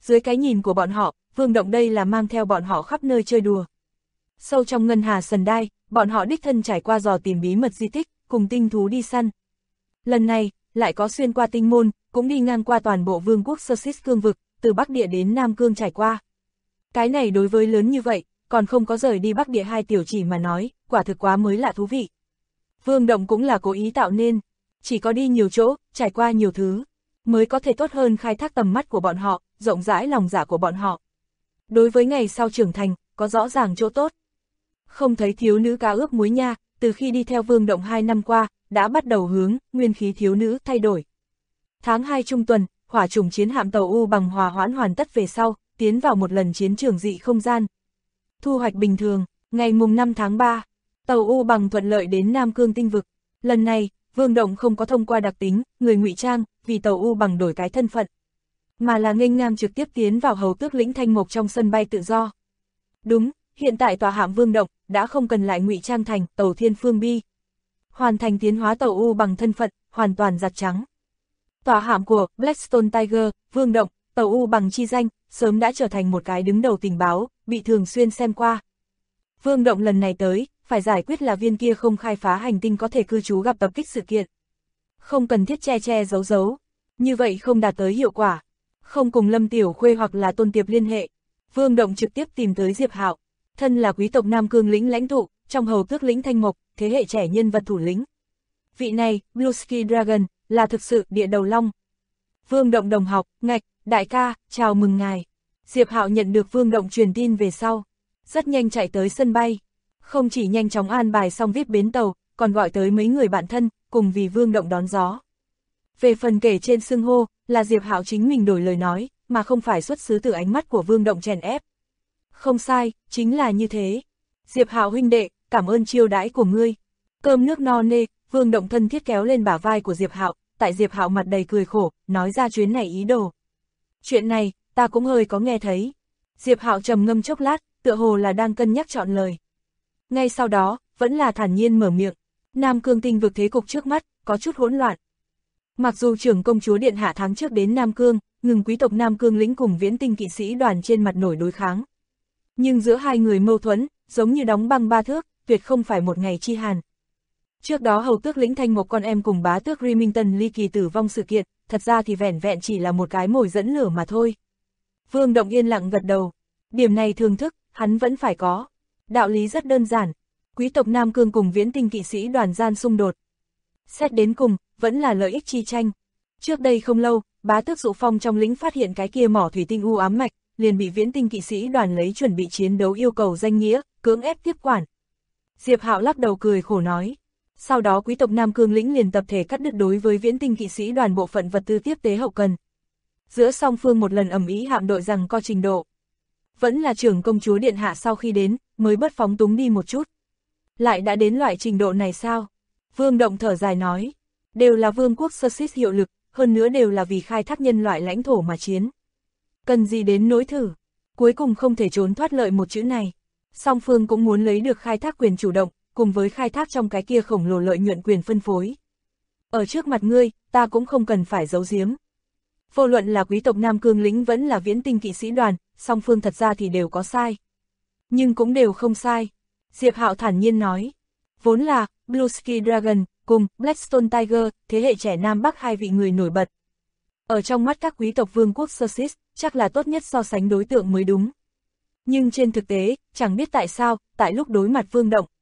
Dưới cái nhìn của bọn họ, Vương Động đây là mang theo bọn họ khắp nơi chơi đùa. Sâu trong ngân hà sần đai, bọn họ đích thân trải qua dò tìm bí mật di tích, cùng tinh thú đi săn. Lần này, lại có xuyên qua tinh môn, cũng đi ngang qua toàn bộ vương quốc Sussex cương vực, từ Bắc Địa đến Nam Cương trải qua. Cái này đối với lớn như vậy, còn không có rời đi Bắc Địa 2 tiểu chỉ mà nói, quả thực quá mới lạ thú vị. Vương Động cũng là cố ý tạo nên, chỉ có đi nhiều chỗ, trải qua nhiều thứ, mới có thể tốt hơn khai thác tầm mắt của bọn họ, rộng rãi lòng dạ của bọn họ. Đối với ngày sau trưởng thành, có rõ ràng chỗ tốt. Không thấy thiếu nữ cá ướp muối nha, từ khi đi theo Vương Động 2 năm qua, đã bắt đầu hướng, nguyên khí thiếu nữ thay đổi. Tháng 2 trung tuần, hỏa trùng chiến hạm tàu U bằng hòa hoãn hoàn tất về sau, tiến vào một lần chiến trường dị không gian. Thu hoạch bình thường, ngày mùng 5 tháng 3, tàu U bằng thuận lợi đến Nam Cương tinh vực. Lần này, Vương Động không có thông qua đặc tính, người ngụy trang, vì tàu U bằng đổi cái thân phận, mà là nghênh ngang trực tiếp tiến vào hầu tước lĩnh Thanh Mộc trong sân bay tự do. Đúng, hiện tại tòa hạm Vương Động đã không cần lại ngụy trang thành tàu Thiên Phương Bi. Hoàn thành tiến hóa tàu U bằng thân phận, hoàn toàn giặt trắng. Tòa hạm của Blackstone Tiger, Vương Động, tàu U bằng chi danh, sớm đã trở thành một cái đứng đầu tình báo, bị thường xuyên xem qua. Vương Động lần này tới, phải giải quyết là viên kia không khai phá hành tinh có thể cư trú gặp tập kích sự kiện. Không cần thiết che giấu giấu, như vậy không đạt tới hiệu quả. Không cùng Lâm Tiểu Khuê hoặc là Tôn Tiệp liên hệ, Vương Động trực tiếp tìm tới Diệp Hạo, thân là quý tộc Nam Cương lĩnh lãnh tụ, trong hầu tước lĩnh Thanh Mộc, thế hệ trẻ nhân vật thủ lĩnh. Vị này, Bluesky Dragon, là thực sự địa đầu long. Vương Động đồng học, ngạch, đại ca, chào mừng ngài. Diệp Hạo nhận được Vương Động truyền tin về sau, rất nhanh chạy tới sân bay. Không chỉ nhanh chóng an bài xong VIP bến tàu, còn gọi tới mấy người bạn thân, cùng vì Vương Động đón gió. Về phần kể trên xưng hô, là Diệp Hạo chính mình đổi lời nói, mà không phải xuất xứ từ ánh mắt của Vương Động chèn ép. Không sai, chính là như thế. Diệp Hạo huynh đệ, cảm ơn chiêu đãi của ngươi. Cơm nước no nê, Vương Động thân thiết kéo lên bả vai của Diệp Hạo, tại Diệp Hạo mặt đầy cười khổ, nói ra chuyến này ý đồ. Chuyện này, ta cũng hơi có nghe thấy. Diệp Hạo trầm ngâm chốc lát, tựa hồ là đang cân nhắc chọn lời. Ngay sau đó, vẫn là thản nhiên mở miệng. Nam Cương tinh vực thế cục trước mắt, có chút hỗn loạn. Mặc dù trưởng công chúa Điện Hạ tháng trước đến Nam Cương, ngừng quý tộc Nam Cương lĩnh cùng Viễn Tinh kỵ sĩ đoàn trên mặt nổi đối kháng. Nhưng giữa hai người mâu thuẫn, giống như đóng băng ba thước, tuyệt không phải một ngày chi hàn. Trước đó hầu tước lĩnh Thanh Mộc con em cùng bá tước Remington ly kỳ tử vong sự kiện, thật ra thì vẻn vẹn chỉ là một cái mồi dẫn lửa mà thôi. Vương Động yên lặng gật đầu. Điểm này thường thức, hắn vẫn phải có. Đạo lý rất đơn giản. Quý tộc Nam Cương cùng Viễn Tinh kỵ sĩ đoàn gian xung đột. Xét đến cùng, vẫn là lợi ích chi tranh. Trước đây không lâu, bá tước Dụ Phong trong lĩnh phát hiện cái kia mỏ thủy tinh u ám mạch, liền bị Viễn Tinh kỵ sĩ đoàn lấy chuẩn bị chiến đấu yêu cầu danh nghĩa, cưỡng ép tiếp quản. Diệp Hạo lắc đầu cười khổ nói. Sau đó quý tộc Nam Cương lĩnh liền tập thể cắt đứt đối với Viễn Tinh kỵ sĩ đoàn bộ phận vật tư tiếp tế hậu cần. Giữa song phương một lần ầm ĩ hạm đội rằng co trình độ. Vẫn là trưởng công chúa Điện Hạ sau khi đến, mới bớt phóng túng đi một chút. Lại đã đến loại trình độ này sao? Vương Động thở dài nói. Đều là vương quốc Sussex hiệu lực, hơn nữa đều là vì khai thác nhân loại lãnh thổ mà chiến. Cần gì đến nỗi thử? Cuối cùng không thể trốn thoát lợi một chữ này. Song phương cũng muốn lấy được khai thác quyền chủ động, cùng với khai thác trong cái kia khổng lồ lợi nhuận quyền phân phối. Ở trước mặt ngươi, ta cũng không cần phải giấu giếm. Vô luận là quý tộc Nam Cương lĩnh vẫn là Viễn Tinh kỵ sĩ đoàn, song phương thật ra thì đều có sai. Nhưng cũng đều không sai. Diệp Hạo thản nhiên nói. Vốn là, Bluesky Dragon, cùng Blackstone Tiger, thế hệ trẻ Nam Bắc hai vị người nổi bật. Ở trong mắt các quý tộc vương quốc Sussex, chắc là tốt nhất so sánh đối tượng mới đúng. Nhưng trên thực tế, chẳng biết tại sao, tại lúc đối mặt Vương Động,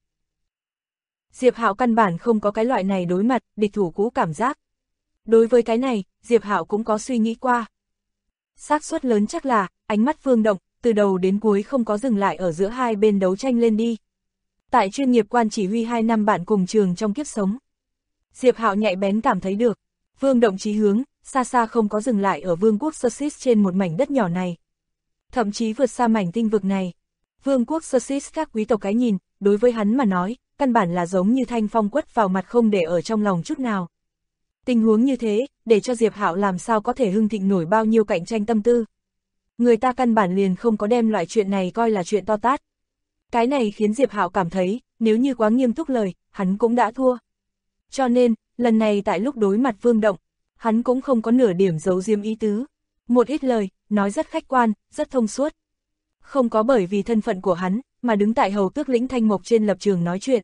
Diệp Hạo căn bản không có cái loại này đối mặt, địch thủ cũ cảm giác. Đối với cái này, Diệp Hạo cũng có suy nghĩ qua. Xác suất lớn chắc là, ánh mắt Vương Động, từ đầu đến cuối không có dừng lại ở giữa hai bên đấu tranh lên đi. Tại chuyên nghiệp quan chỉ huy 2 năm bạn cùng trường trong kiếp sống. Diệp Hạo nhạy bén cảm thấy được, Vương Động chí hướng, xa xa không có dừng lại ở vương quốc Sussex trên một mảnh đất nhỏ này. Thậm chí vượt xa mảnh tinh vực này. Vương quốc Sussex các quý tộc cái nhìn, đối với hắn mà nói, căn bản là giống như thanh phong quất vào mặt không để ở trong lòng chút nào. Tình huống như thế, để cho Diệp Hạo làm sao có thể hưng thịnh nổi bao nhiêu cạnh tranh tâm tư. Người ta căn bản liền không có đem loại chuyện này coi là chuyện to tát. Cái này khiến Diệp Hạo cảm thấy, nếu như quá nghiêm túc lời, hắn cũng đã thua. Cho nên, lần này tại lúc đối mặt Vương Động, hắn cũng không có nửa điểm giấu diếm ý tứ. Một ít lời, nói rất khách quan, rất thông suốt. Không có bởi vì thân phận của hắn, mà đứng tại hầu tước lĩnh Thanh Mộc trên lập trường nói chuyện.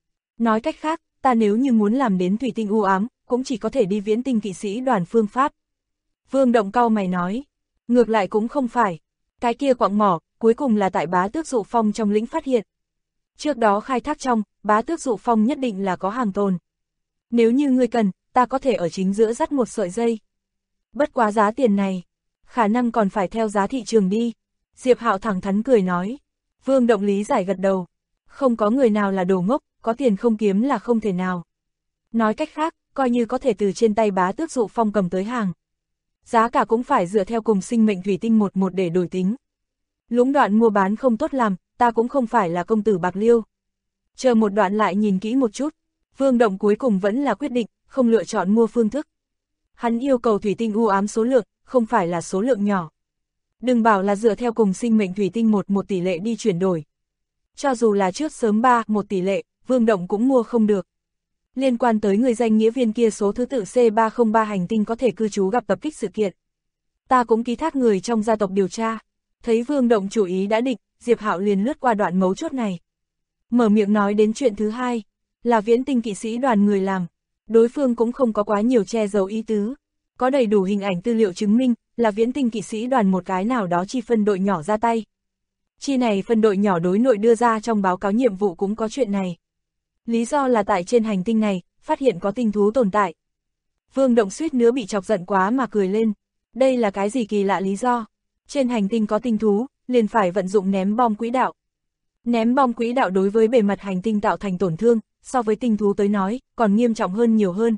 Nói cách khác, ta nếu như muốn làm đến thủy tinh u ám, cũng chỉ có thể đi viễn tinh kỵ sĩ đoàn phương pháp. Vương Động cau mày nói, ngược lại cũng không phải. Cái kia quặng mỏ, cuối cùng là tại Bá Tước Dụ Phong trong lĩnh phát hiện. Trước đó khai thác trong, Bá Tước Dụ Phong nhất định là có hàng tồn. Nếu như ngươi cần, ta có thể ở chính giữa dắt một sợi dây. Bất quá giá tiền này, khả năng còn phải theo giá thị trường đi. Diệp Hạo thẳng thắn cười nói. Vương Động lý giải gật đầu. Không có người nào là đồ ngốc, có tiền không kiếm là không thể nào. Nói cách khác, coi như có thể từ trên tay Bá Tước Dụ Phong cầm tới hàng. Giá cả cũng phải dựa theo cùng sinh mệnh thủy tinh một để đổi tính. Lũng đoạn mua bán không tốt làm, ta cũng không phải là công tử bạc liêu. Chờ một đoạn lại nhìn kỹ một chút, Vương Động cuối cùng vẫn là quyết định, không lựa chọn mua phương thức. Hắn yêu cầu thủy tinh u ám số lượng, không phải là số lượng nhỏ. Đừng bảo là dựa theo cùng sinh mệnh thủy tinh một tỷ lệ đi chuyển đổi. Cho dù là trước sớm 1 tỷ lệ, Vương Động cũng mua không được. Liên quan tới người danh nghĩa viên kia số thứ tự C303 hành tinh có thể cư trú gặp tập kích sự kiện. Ta cũng ký thác người trong gia tộc điều tra. Thấy Vương Động chủ ý đã định, Diệp Hạo liền lướt qua đoạn mấu chốt này. Mở miệng nói đến chuyện thứ hai, là viễn tinh kỵ sĩ đoàn người làm. Đối phương cũng không có quá nhiều che giấu ý tứ. Có đầy đủ hình ảnh tư liệu chứng minh, là viễn tinh kỵ sĩ đoàn một cái nào đó chi phân đội nhỏ ra tay. Chi này phân đội nhỏ đối nội đưa ra trong báo cáo nhiệm vụ cũng có chuyện này. Lý do là tại trên hành tinh này, phát hiện có tinh thú tồn tại. Vương Động suýt nữa bị chọc giận quá mà cười lên. Đây là cái gì kỳ lạ lý do? Trên hành tinh có tinh thú, liền phải vận dụng ném bom quỹ đạo. Ném bom quỹ đạo đối với bề mặt hành tinh tạo thành tổn thương, so với tinh thú tới nói, còn nghiêm trọng hơn nhiều hơn.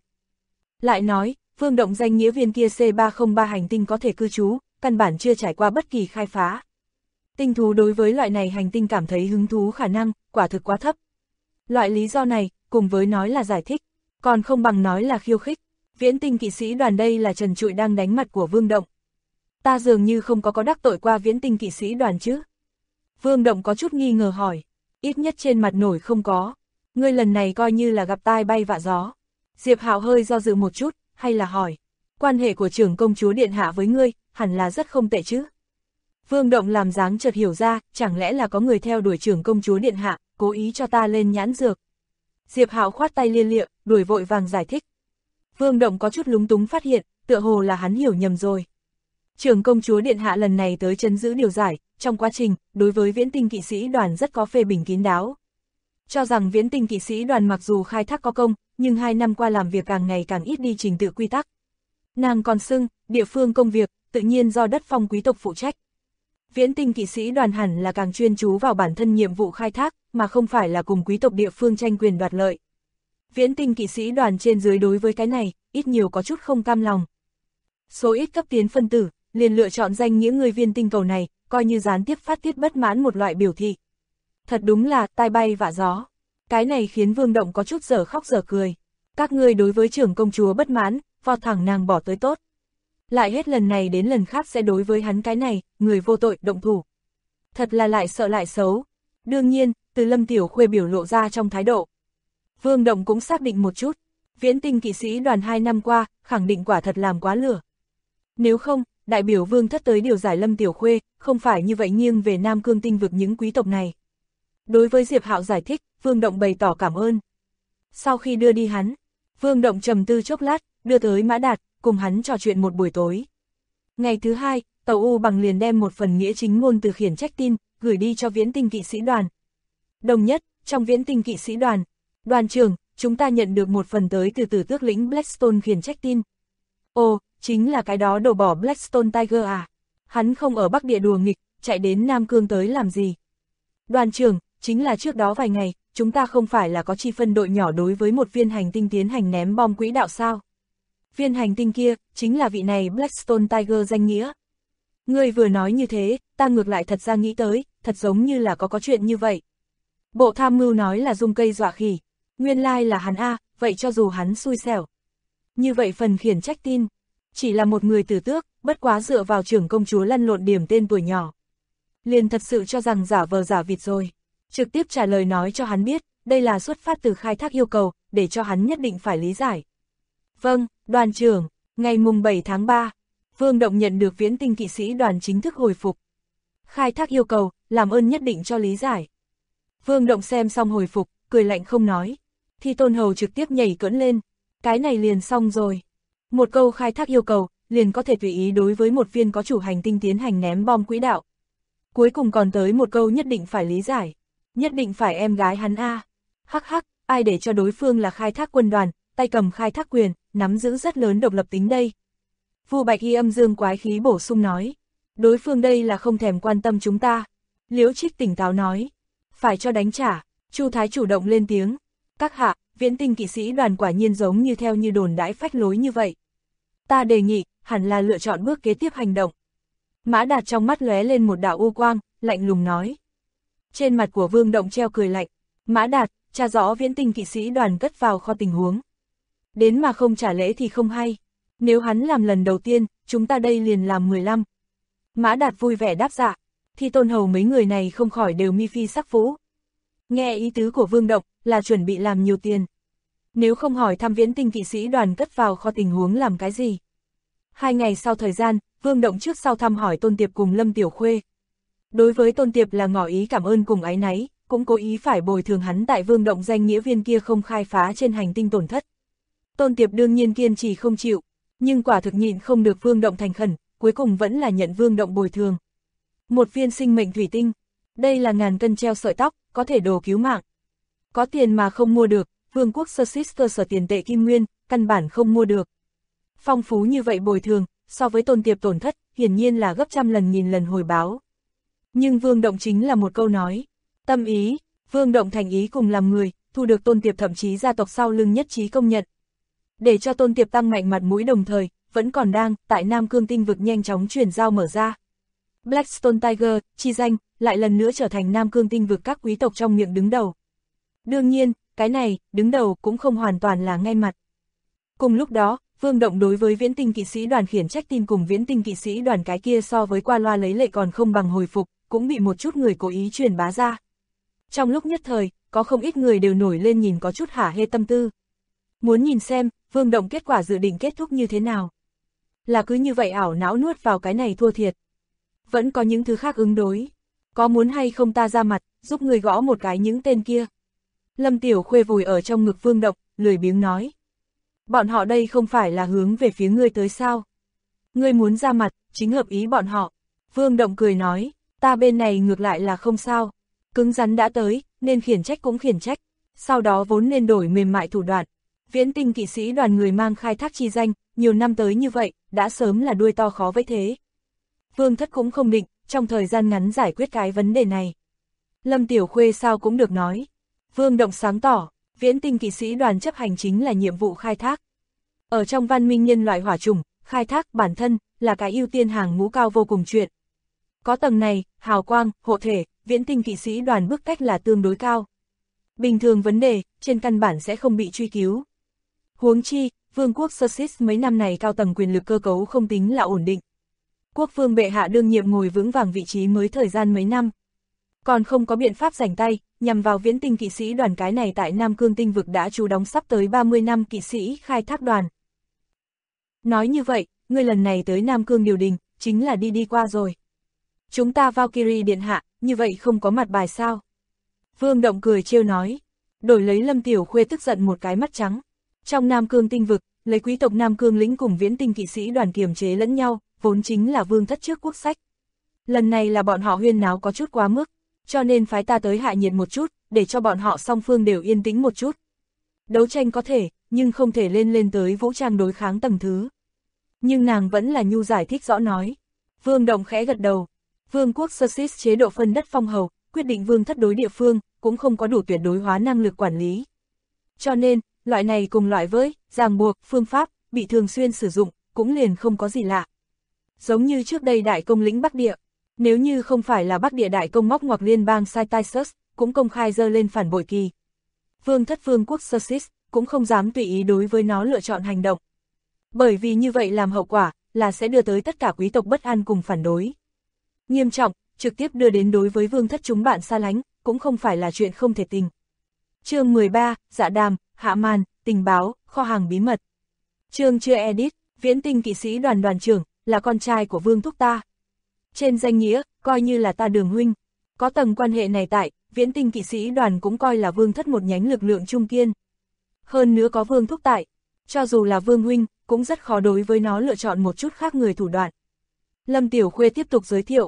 Lại nói, Vương Động danh nghĩa viên kia C303 hành tinh có thể cư trú, căn bản chưa trải qua bất kỳ khai phá. Tinh thú đối với loại này hành tinh cảm thấy hứng thú khả năng, quả thực quá thấp. Loại lý do này, cùng với nói là giải thích, còn không bằng nói là khiêu khích. Viễn tinh kỵ sĩ đoàn đây là trần trụi đang đánh mặt của Vương Động. Ta dường như không có đắc tội qua viễn tinh kỵ sĩ đoàn chứ? Vương Động có chút nghi ngờ hỏi. Ít nhất trên mặt nổi không có. Ngươi lần này coi như là gặp tai bay vạ gió. Diệp Hạo hơi do dự một chút, hay là hỏi. Quan hệ của trưởng công chúa điện hạ với ngươi, hẳn là rất không tệ chứ? Vương Động làm dáng chợt hiểu ra, chẳng lẽ là có người theo đuổi trưởng công chúa điện hạ, cố ý cho ta lên nhãn dược. Diệp Hạo khoát tay lia lịa, đuổi vội vàng giải thích. Vương Động có chút lúng túng phát hiện, tựa hồ là hắn hiểu nhầm rồi. Trưởng công chúa điện hạ lần này tới trấn giữ điều giải, trong quá trình, đối với viễn tinh kỵ sĩ đoàn rất có phê bình kín đáo. Cho rằng viễn tinh kỵ sĩ đoàn mặc dù khai thác có công, nhưng 2 năm qua làm việc càng ngày càng ít đi trình tự quy tắc. Nàng còn xưng, địa phương công việc, tự nhiên do đất phong quý tộc phụ trách. Viễn tinh kỵ sĩ đoàn hẳn là càng chuyên chú vào bản thân nhiệm vụ khai thác, mà không phải là cùng quý tộc địa phương tranh quyền đoạt lợi. Viễn tinh kỵ sĩ đoàn trên dưới đối với cái này, ít nhiều có chút không cam lòng. Số ít cấp tiến phân tử, liền lựa chọn danh nghĩa người viên tinh cầu này, coi như gián tiếp phát tiết bất mãn một loại biểu thị. Thật đúng là tai bay vạ gió. Cái này khiến Vương Động có chút dở khóc dở cười. Các ngươi đối với trưởng công chúa bất mãn, vọt thẳng nàng bỏ tới tốt. Lại hết lần này đến lần khác sẽ đối với hắn cái này, người vô tội, động thủ. Thật là lại sợ lại xấu. Đương nhiên, từ Lâm Tiểu Khuê biểu lộ ra trong thái độ. Vương Động cũng xác định một chút. Viễn tinh kỵ sĩ đoàn 2 năm qua, khẳng định quả thật làm quá lửa. Nếu không, đại biểu Vương thất tới điều giải Lâm Tiểu Khuê, không phải như vậy nghiêng về Nam Cương tinh vực những quý tộc này. Đối với Diệp Hạo giải thích, Vương Động bày tỏ cảm ơn. Sau khi đưa đi hắn, Vương Động trầm tư chốc lát, đưa tới Mã Đạt, cùng hắn trò chuyện một buổi tối. Ngày thứ hai, tàu U Bằng liền đem một phần nghĩa chính ngôn từ khiển trách tin, gửi đi cho viễn tinh kỵ sĩ đoàn. Đồng nhất, trong viễn tinh kỵ sĩ đoàn, đoàn trưởng, chúng ta nhận được một phần tới từ Tử Tước lĩnh Blackstone khiển trách tin. Ồ, chính là cái đó đổ bỏ Blackstone Tiger à? Hắn không ở Bắc Địa đùa nghịch, chạy đến Nam Cương tới làm gì? Đoàn trưởng, chính là trước đó vài ngày, chúng ta không phải là có chi phân đội nhỏ đối với một viên hành tinh tiến hành ném bom quỹ đạo sao? Viên hành tinh kia, chính là vị này Blackstone Tiger danh nghĩa. Ngươi vừa nói như thế, ta ngược lại thật ra nghĩ tới, thật giống như là có chuyện như vậy. Bộ tham mưu nói là dung cây dọa khỉ, nguyên lai là hắn a, vậy cho dù hắn xui xẻo. Như vậy phần khiển trách tin, chỉ là một người Tử Tước, bất quá dựa vào trưởng công chúa lăn lộn điểm tên tuổi nhỏ. Liền thật sự cho rằng giả vờ giả vịt rồi. Trực tiếp trả lời nói cho hắn biết, đây là xuất phát từ khai thác yêu cầu, để cho hắn nhất định phải lý giải. Vâng, đoàn trưởng, ngày mùng 7 tháng 3, Vương Động nhận được Viễn Tinh kỵ sĩ đoàn chính thức hồi phục. Khai thác yêu cầu, làm ơn nhất định cho lý giải. Vương Động xem xong hồi phục, cười lạnh không nói. Thi Tôn Hầu trực tiếp nhảy cỡn lên. Cái này liền xong rồi. Một câu khai thác yêu cầu, liền có thể tùy ý đối với một viên có chủ hành tinh tiến hành ném bom quỹ đạo. Cuối cùng còn tới một câu nhất định phải lý giải. Nhất định phải em gái hắn a. Hắc hắc, ai để cho đối phương là khai thác quân đoàn, tay cầm khai thác quyền, nắm giữ rất lớn độc lập tính đây. Vu Bạch Y âm dương quái khí bổ sung nói. Đối phương đây là không thèm quan tâm chúng ta. Liễu Trích tỉnh táo nói. Phải cho đánh trả. Chu Thái chủ động lên tiếng. Các hạ, Viễn Tinh kỵ sĩ đoàn quả nhiên giống như theo như đồn đãi phách lối như vậy. Ta đề nghị, hẳn là lựa chọn bước kế tiếp hành động. Mã Đạt trong mắt lóe lên một đạo u quang, lạnh lùng nói. Trên mặt của Vương Động treo cười lạnh. Mã Đạt, tra rõ Viễn Tinh kỵ sĩ đoàn cất vào kho tình huống. Đến mà không trả lễ thì không hay. Nếu hắn làm lần đầu tiên, chúng ta đây liền làm 15. Mã Đạt vui vẻ đáp dạ. Thi Tôn Hầu mấy người này không khỏi đều mi phi sắc vũ. Nghe ý tứ của Vương Động là chuẩn bị làm nhiều tiền. Nếu không hỏi thăm Viễn Tinh kỵ sĩ đoàn cất vào kho tình huống làm cái gì. 2 ngày sau thời gian, Vương Động trước sau thăm hỏi Tôn Tiệp cùng Lâm Tiểu Khuê. Đối với Tôn Tiệp là ngỏ ý cảm ơn cùng áy náy, cũng cố ý phải bồi thường hắn tại Vương Động danh nghĩa viên kia không khai phá trên hành tinh tổn thất. Tôn Tiệp đương nhiên kiên trì không chịu, nhưng quả thực nhịn không được Vương Động thành khẩn, cuối cùng vẫn là nhận Vương Động bồi thường. Một viên sinh mệnh thủy tinh, đây là ngàn cân treo sợi tóc, có thể đồ cứu mạng. Có tiền mà không mua được, Vương quốc Sussex cơ sở tiền tệ kim nguyên, căn bản không mua được. Phong phú như vậy bồi thường, so với Tôn Tiệp tổn thất, hiển nhiên là gấp trăm lần nghìn lần hồi báo. Nhưng Vương Động chính là một câu nói. Tâm ý, Vương Động thành ý cùng làm người, thu được Tôn Tiệp thậm chí gia tộc sau lưng nhất trí công nhận. Để cho Tôn Tiệp tăng mạnh mặt mũi đồng thời, vẫn còn đang, tại Nam Cương tinh vực nhanh chóng chuyển giao mở ra. Blackstone Tiger, chi danh, lại lần nữa trở thành Nam Cương tinh vực các quý tộc trong miệng đứng đầu. Đương nhiên, cái này, đứng đầu cũng không hoàn toàn là ngay mặt. Cùng lúc đó, Vương Động đối với Viễn Tinh kỵ sĩ đoàn khiển trách tin cùng Viễn Tinh kỵ sĩ đoàn cái kia so với qua loa lấy lệ còn không bằng hồi phục, cũng bị một chút người cố ý truyền bá ra. Trong lúc nhất thời, có không ít người đều nổi lên nhìn có chút hả hê tâm tư. Muốn nhìn xem, Vương Động kết quả dự định kết thúc như thế nào. Là cứ như vậy ảo não nuốt vào cái này thua thiệt. Vẫn có những thứ khác ứng đối. Có muốn hay không ta ra mặt, giúp người gõ một cái những tên kia. Lâm Tiểu Khuê vùi ở trong ngực Vương Động, lười biếng nói. Bọn họ đây không phải là hướng về phía ngươi tới sao? Ngươi muốn ra mặt, chính hợp ý bọn họ. Vương Động cười nói, ta bên này ngược lại là không sao. Cứng rắn đã tới, nên khiển trách cũng khiển trách. Sau đó vốn nên đổi mềm mại thủ đoạn. Viễn Tinh kỵ sĩ đoàn người mang khai thác chi danh, nhiều năm tới như vậy, đã sớm là đuôi to khó vẫy thế. Vương Thất cũng không định, trong thời gian ngắn giải quyết cái vấn đề này. Lâm Tiểu Khuê sao cũng được nói. Vương Động sáng tỏ, Viễn Tinh kỵ sĩ đoàn chấp hành chính là nhiệm vụ khai thác. Ở trong văn minh nhân loại hỏa chủng, khai thác bản thân là cái ưu tiên hàng ngũ cao vô cùng chuyện. Có tầng này, hào quang, hộ thể, Viễn Tinh kỵ sĩ đoàn bức cách là tương đối cao. Bình thường vấn đề, trên căn bản sẽ không bị truy cứu. Huống chi, Vương quốc Sussex mấy năm này cao tầng quyền lực cơ cấu không tính là ổn định. Quốc vương bệ hạ đương nhiệm ngồi vững vàng vị trí mới thời gian mấy năm. Còn không có biện pháp rảnh tay, nhằm vào Viễn Tinh kỵ sĩ đoàn cái này tại Nam Cương tinh vực đã trú đóng sắp tới 30 năm kỵ sĩ khai thác đoàn. Nói như vậy, ngươi lần này tới Nam Cương điều đình, chính là đi qua rồi. Chúng ta Valkyrie điện hạ, như vậy không có mặt bài sao? Vương Động cười trêu nói. Đổi lấy Lâm Tiểu Khuê tức giận một cái mắt trắng. Trong Nam Cương tinh vực, lấy quý tộc Nam Cương lĩnh cùng Viễn Tinh kỵ sĩ đoàn kiềm chế lẫn nhau, vốn chính là Vương Thất trước quốc sách. Lần này là bọn họ huyên náo có chút quá mức, cho nên phái ta tới hạ nhiệt một chút, để cho bọn họ song phương đều yên tĩnh một chút. Đấu tranh có thể, nhưng không thể lên tới vũ trang đối kháng tầng thứ. Nhưng nàng vẫn là nhu giải thích rõ nói. Vương Động khẽ gật đầu. Vương quốc Sussex chế độ phân đất phong hầu, quyết định Vương Thất đối địa phương, cũng không có đủ tuyệt đối hóa năng lực quản lý. Cho nên, loại này cùng loại với, ràng buộc, phương pháp, bị thường xuyên sử dụng, cũng liền không có gì lạ. Giống như trước đây đại công lĩnh Bắc Địa, nếu như không phải là Bắc Địa đại công móc ngoặc liên bang Cytisus, cũng công khai dơ lên phản bội kỳ. Vương Thất Vương quốc Sussex cũng không dám tùy ý đối với nó lựa chọn hành động. Bởi vì như vậy làm hậu quả, là sẽ đưa tới tất cả quý tộc bất an cùng phản đối. Nghiêm trọng, trực tiếp đưa đến đối với Vương Thất chúng bạn xa lánh, cũng không phải là chuyện không thể tình. Chương 13, dạ đàm, hạ màn, tình báo, kho hàng bí mật. Chương chưa edit, Viễn Tinh kỵ sĩ đoàn đoàn trưởng, là con trai của Vương thúc ta. Trên danh nghĩa, coi như là ta Đường huynh. Có tầng quan hệ này tại, Viễn Tinh kỵ sĩ đoàn cũng coi là Vương thất một nhánh lực lượng trung kiên. Hơn nữa có Vương thúc tại, cho dù là Vương huynh, cũng rất khó đối với nó lựa chọn một chút khác người thủ đoạn. Lâm Tiểu Khuê tiếp tục giới thiệu.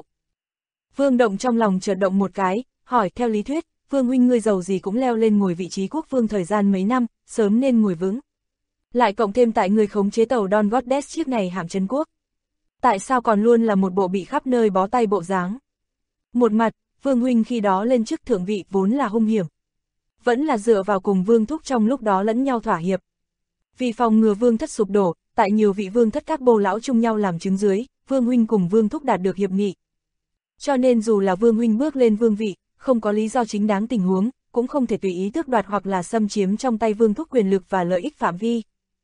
Vương Động trong lòng chợt động một cái, hỏi theo lý thuyết, Vương huynh ngươi giàu gì cũng leo lên ngồi vị trí quốc vương thời gian mấy năm, sớm nên ngồi vững. Lại cộng thêm tại người khống chế tàu Don Goddess chiếc này hãm trấn quốc. Tại sao còn luôn là một bộ bị khắp nơi bó tay bộ dáng? Một mặt, Vương huynh khi đó lên chức thượng vị vốn là hung hiểm. Vẫn là dựa vào cùng Vương thúc trong lúc đó lẫn nhau thỏa hiệp. Vì phòng ngừa Vương thất sụp đổ, tại nhiều vị Vương thất các bô lão chung nhau làm chứng dưới, Vương huynh cùng Vương thúc đạt được hiệp nghị. Cho nên dù là Vương huynh bước lên vương vị, không có lý do chính đáng tình huống, cũng không thể tùy ý tước đoạt hoặc là xâm chiếm trong tay Vương thúc quyền lực và lợi ích phạm vi.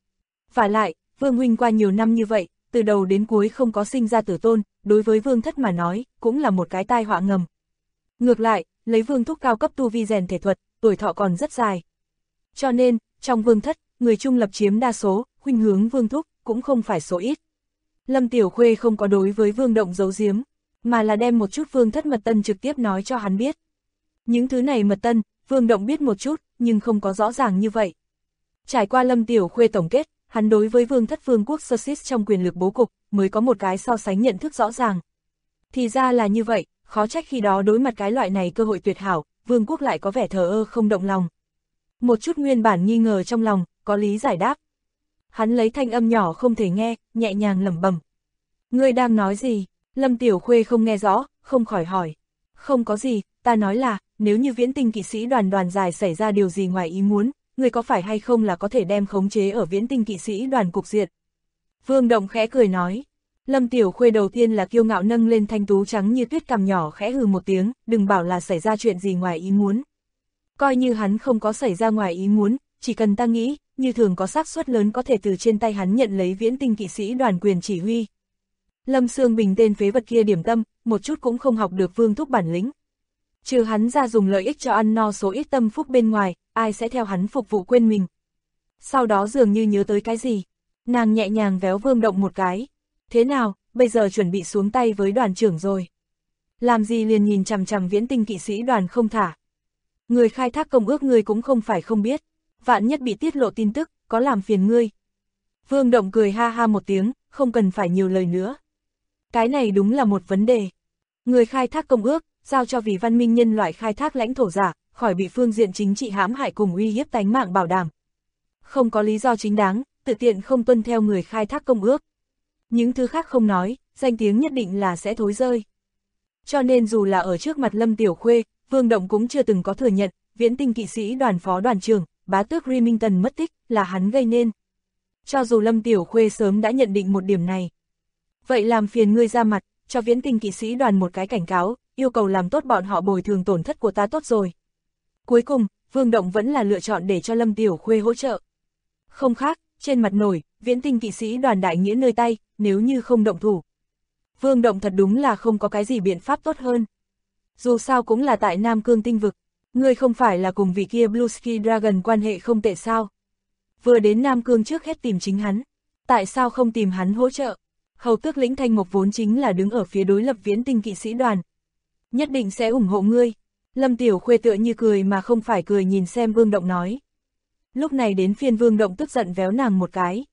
Và lại, Vương huynh qua nhiều năm như vậy, từ đầu đến cuối không có sinh ra tử tôn, đối với Vương thất mà nói, cũng là một cái tai họa ngầm. Ngược lại, lấy Vương thúc cao cấp tu vi rèn thể thuật, tuổi thọ còn rất dài. Cho nên, trong Vương thất, người trung lập chiếm đa số, khuynh hướng Vương thúc, cũng không phải số ít. Lâm Tiểu Khuê không có đối với Vương Động giấu giếm, mà là đem một chút Vương thất mật tân trực tiếp nói cho hắn biết. Những thứ này mật tân, Vương Động biết một chút, nhưng không có rõ ràng như vậy. Trải qua Lâm Tiểu Khuê tổng kết, hắn đối với Vương thất Vương quốc Sussex trong quyền lực bố cục, mới có một cái so sánh nhận thức rõ ràng. Thì ra là như vậy, khó trách khi đó đối mặt cái loại này cơ hội tuyệt hảo, Vương quốc lại có vẻ thờ ơ không động lòng. Một chút nguyên bản nghi ngờ trong lòng, có lý giải đáp. Hắn lấy thanh âm nhỏ không thể nghe, nhẹ nhàng lẩm bẩm. Ngươi đang nói gì? Lâm Tiểu Khuê không nghe rõ, không khỏi hỏi. Không có gì, ta nói là, nếu như Viễn Tinh kỵ sĩ đoàn dài xảy ra điều gì ngoài ý muốn, ngươi có phải hay không là có thể đem khống chế ở Viễn Tinh kỵ sĩ đoàn cục diện? Vương Động khẽ cười nói. Lâm Tiểu Khuê đầu tiên là kiêu ngạo nâng lên thanh tú trắng như tuyết cằm nhỏ khẽ hừ một tiếng, đừng bảo là xảy ra chuyện gì ngoài ý muốn. Coi như hắn không có xảy ra ngoài ý muốn, chỉ cần ta nghĩ, như thường có xác suất lớn có thể từ trên tay hắn nhận lấy Viễn Tinh kỵ sĩ đoàn quyền chỉ huy. Lâm Sương Bình tên phế vật kia điểm tâm, một chút cũng không học được Vương thúc bản lĩnh. Trừ hắn ra dùng lợi ích cho ăn no số ít tâm phúc bên ngoài, ai sẽ theo hắn phục vụ quên mình. Sau đó dường như nhớ tới cái gì, nàng nhẹ nhàng véo Vương Động một cái. Thế nào, bây giờ chuẩn bị xuống tay với đoàn trưởng rồi. Làm gì liền nhìn chằm chằm Viễn Tinh kỵ sĩ đoàn không thả. Người khai thác công ước ngươi cũng không phải không biết, vạn nhất bị tiết lộ tin tức, có làm phiền ngươi. Vương Động cười ha ha một tiếng, không cần phải nhiều lời nữa. Cái này đúng là một vấn đề. Người khai thác công ước, giao cho vì văn minh nhân loại khai thác lãnh thổ giả, khỏi bị phương diện chính trị hãm hại cùng uy hiếp tánh mạng bảo đảm. Không có lý do chính đáng, tự tiện không tuân theo người khai thác công ước. Những thứ khác không nói, danh tiếng nhất định là sẽ thối rơi. Cho nên dù là ở trước mặt Lâm Tiểu Khuê, Vương Động cũng chưa từng có thừa nhận, Viễn Tinh kỵ sĩ đoàn phó đoàn trưởng, bá tước Remington mất tích, là hắn gây nên. Cho dù Lâm Tiểu Khuê sớm đã nhận định một điểm này. Vậy làm phiền ngươi ra mặt, cho Viễn Tinh kỵ sĩ đoàn một cái cảnh cáo, yêu cầu làm tốt bọn họ bồi thường tổn thất của ta tốt rồi. Cuối cùng, Vương Động vẫn là lựa chọn để cho Lâm Tiểu Khuê hỗ trợ. Không khác, trên mặt nổi, Viễn Tinh kỵ sĩ đoàn đại nghĩa nơi tay, nếu như không động thủ. Vương Động thật đúng là không có cái gì biện pháp tốt hơn. Dù sao cũng là tại Nam Cương tinh vực, ngươi không phải là cùng vị kia Bluesky Dragon quan hệ không tệ sao. Vừa đến Nam Cương trước hết tìm chính hắn, tại sao không tìm hắn hỗ trợ? Hầu tước lĩnh Thanh Mộc vốn chính là đứng ở phía đối lập Viễn Tinh kỵ sĩ đoàn. Nhất định sẽ ủng hộ ngươi. Lâm Tiểu Khuê tựa như cười mà không phải cười nhìn xem Vương Động nói. Lúc này đến phiên Vương Động tức giận véo nàng một cái.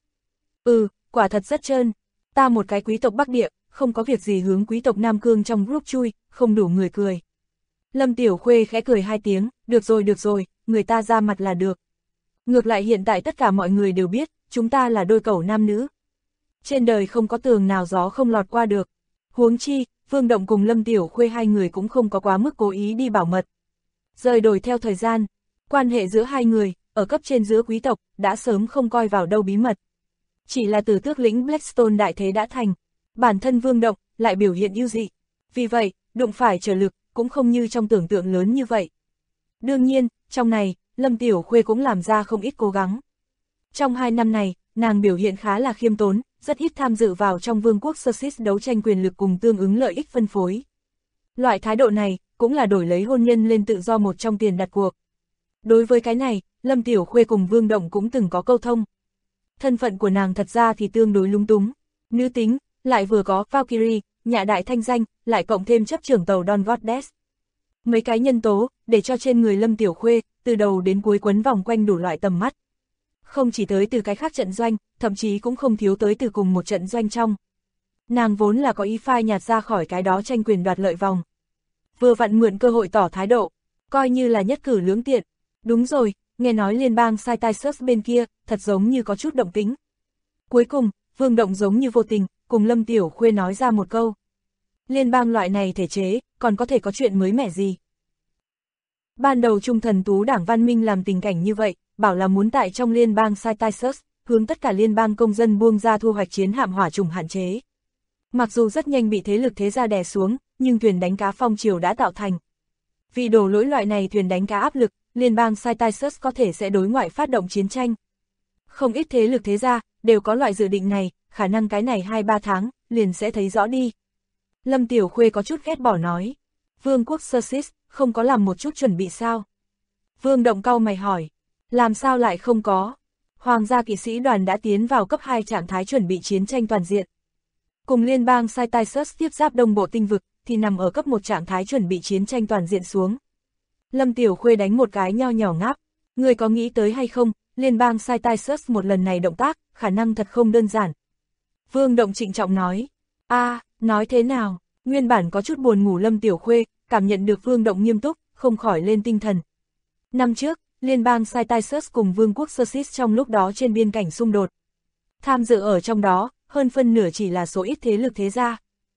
Quả thật rất trơn. Ta một cái quý tộc Bắc Địa, không có việc gì hướng quý tộc Nam Cương trong group chui, không đủ người cười. Lâm Tiểu Khuê khẽ cười hai tiếng, được rồi, người ta ra mặt là được. Ngược lại hiện tại tất cả mọi người đều biết, chúng ta là đôi cẩu nam nữ. Trên đời không có tường nào gió không lọt qua được. Huống chi, Vương Động cùng Lâm Tiểu Khuê hai người cũng không có quá mức cố ý đi bảo mật. Rời đổi theo thời gian, quan hệ giữa hai người, ở cấp trên giữa quý tộc, đã sớm không coi vào đâu bí mật. Chỉ là từ tước lĩnh Blackstone đại thế đã thành, bản thân Vương Động lại biểu hiện ưu dị. Vì vậy, đụng phải trở lực, cũng không như trong tưởng tượng lớn như vậy. Đương nhiên, trong này, Lâm Tiểu Khuê cũng làm ra không ít cố gắng. Trong 2 năm này, nàng biểu hiện khá là khiêm tốn, rất ít tham dự vào trong vương quốc Sussex đấu tranh quyền lực cùng tương ứng lợi ích phân phối. Loại thái độ này, cũng là đổi lấy hôn nhân lên tự do một trong tiền đặt cuộc. Đối với cái này, Lâm Tiểu Khuê cùng Vương Động cũng từng có câu thông. Thân phận của nàng thật ra thì tương đối lung túng. Nữ tính, lại vừa có Valkyrie, nhà đại thanh danh, lại cộng thêm chấp trưởng tàu Dawn Goddess. Mấy cái nhân tố, để cho trên người Lâm Tiểu Khuê, từ đầu đến cuối quấn vòng quanh đủ loại tầm mắt. Không chỉ tới từ cái khác trận doanh, thậm chí cũng không thiếu tới từ cùng một trận doanh trong. Nàng vốn là có ý phai nhạt ra khỏi cái đó tranh quyền đoạt lợi vòng. Vừa vặn mượn cơ hội tỏ thái độ, coi như là nhất cử lưỡng tiện. Đúng rồi, nghe nói liên bang Cyrus bên kia, thật giống như có chút động tính. Cuối cùng, Vương Động giống như vô tình, cùng Lâm Tiểu Khuê nói ra một câu. Liên bang loại này thể chế, còn có thể có chuyện mới mẻ gì? Ban đầu Trung Thần Tú Đảng Văn Minh làm tình cảnh như vậy, bảo là muốn tại trong liên bang Cyrus, hướng tất cả liên bang công dân buông ra thu hoạch chiến hạm hỏa trùng hạn chế. Mặc dù rất nhanh bị thế lực thế gia đè xuống, nhưng thuyền đánh cá phong triều đã tạo thành. Vì đổ lỗi loại này thuyền đánh cá áp lực, liên bang Cyrus có thể sẽ đối ngoại phát động chiến tranh. Không ít thế lực thế gia, đều có loại dự định này, khả năng cái này 2-3 tháng, liền sẽ thấy rõ đi. Lâm Tiểu Khuê có chút ghét bỏ nói. Vương quốc Cyrus, không có làm một chút chuẩn bị sao? Vương Động cau mày hỏi. Làm sao lại không có? Hoàng gia kỵ sĩ đoàn đã tiến vào cấp 2 trạng thái chuẩn bị chiến tranh toàn diện. Cùng liên bang Cyrus tiếp giáp đông bộ tinh vực, thì nằm ở cấp 1 trạng thái chuẩn bị chiến tranh toàn diện xuống. Lâm Tiểu Khuê đánh một cái nho nhỏ ngáp. Người có nghĩ tới hay không, liên bang Cyrus một lần này động tác, khả năng thật không đơn giản. Vương Động trịnh trọng nói. Nói thế nào? Nguyên bản có chút buồn ngủ Lâm Tiểu Khuê, cảm nhận được Vương Động nghiêm túc, không khỏi lên tinh thần. Năm trước, liên bang Cyrus cùng vương quốc Cyrus trong lúc đó trên biên cảnh xung đột. Tham dự ở trong đó, hơn phân nửa chỉ là số ít thế lực thế gia.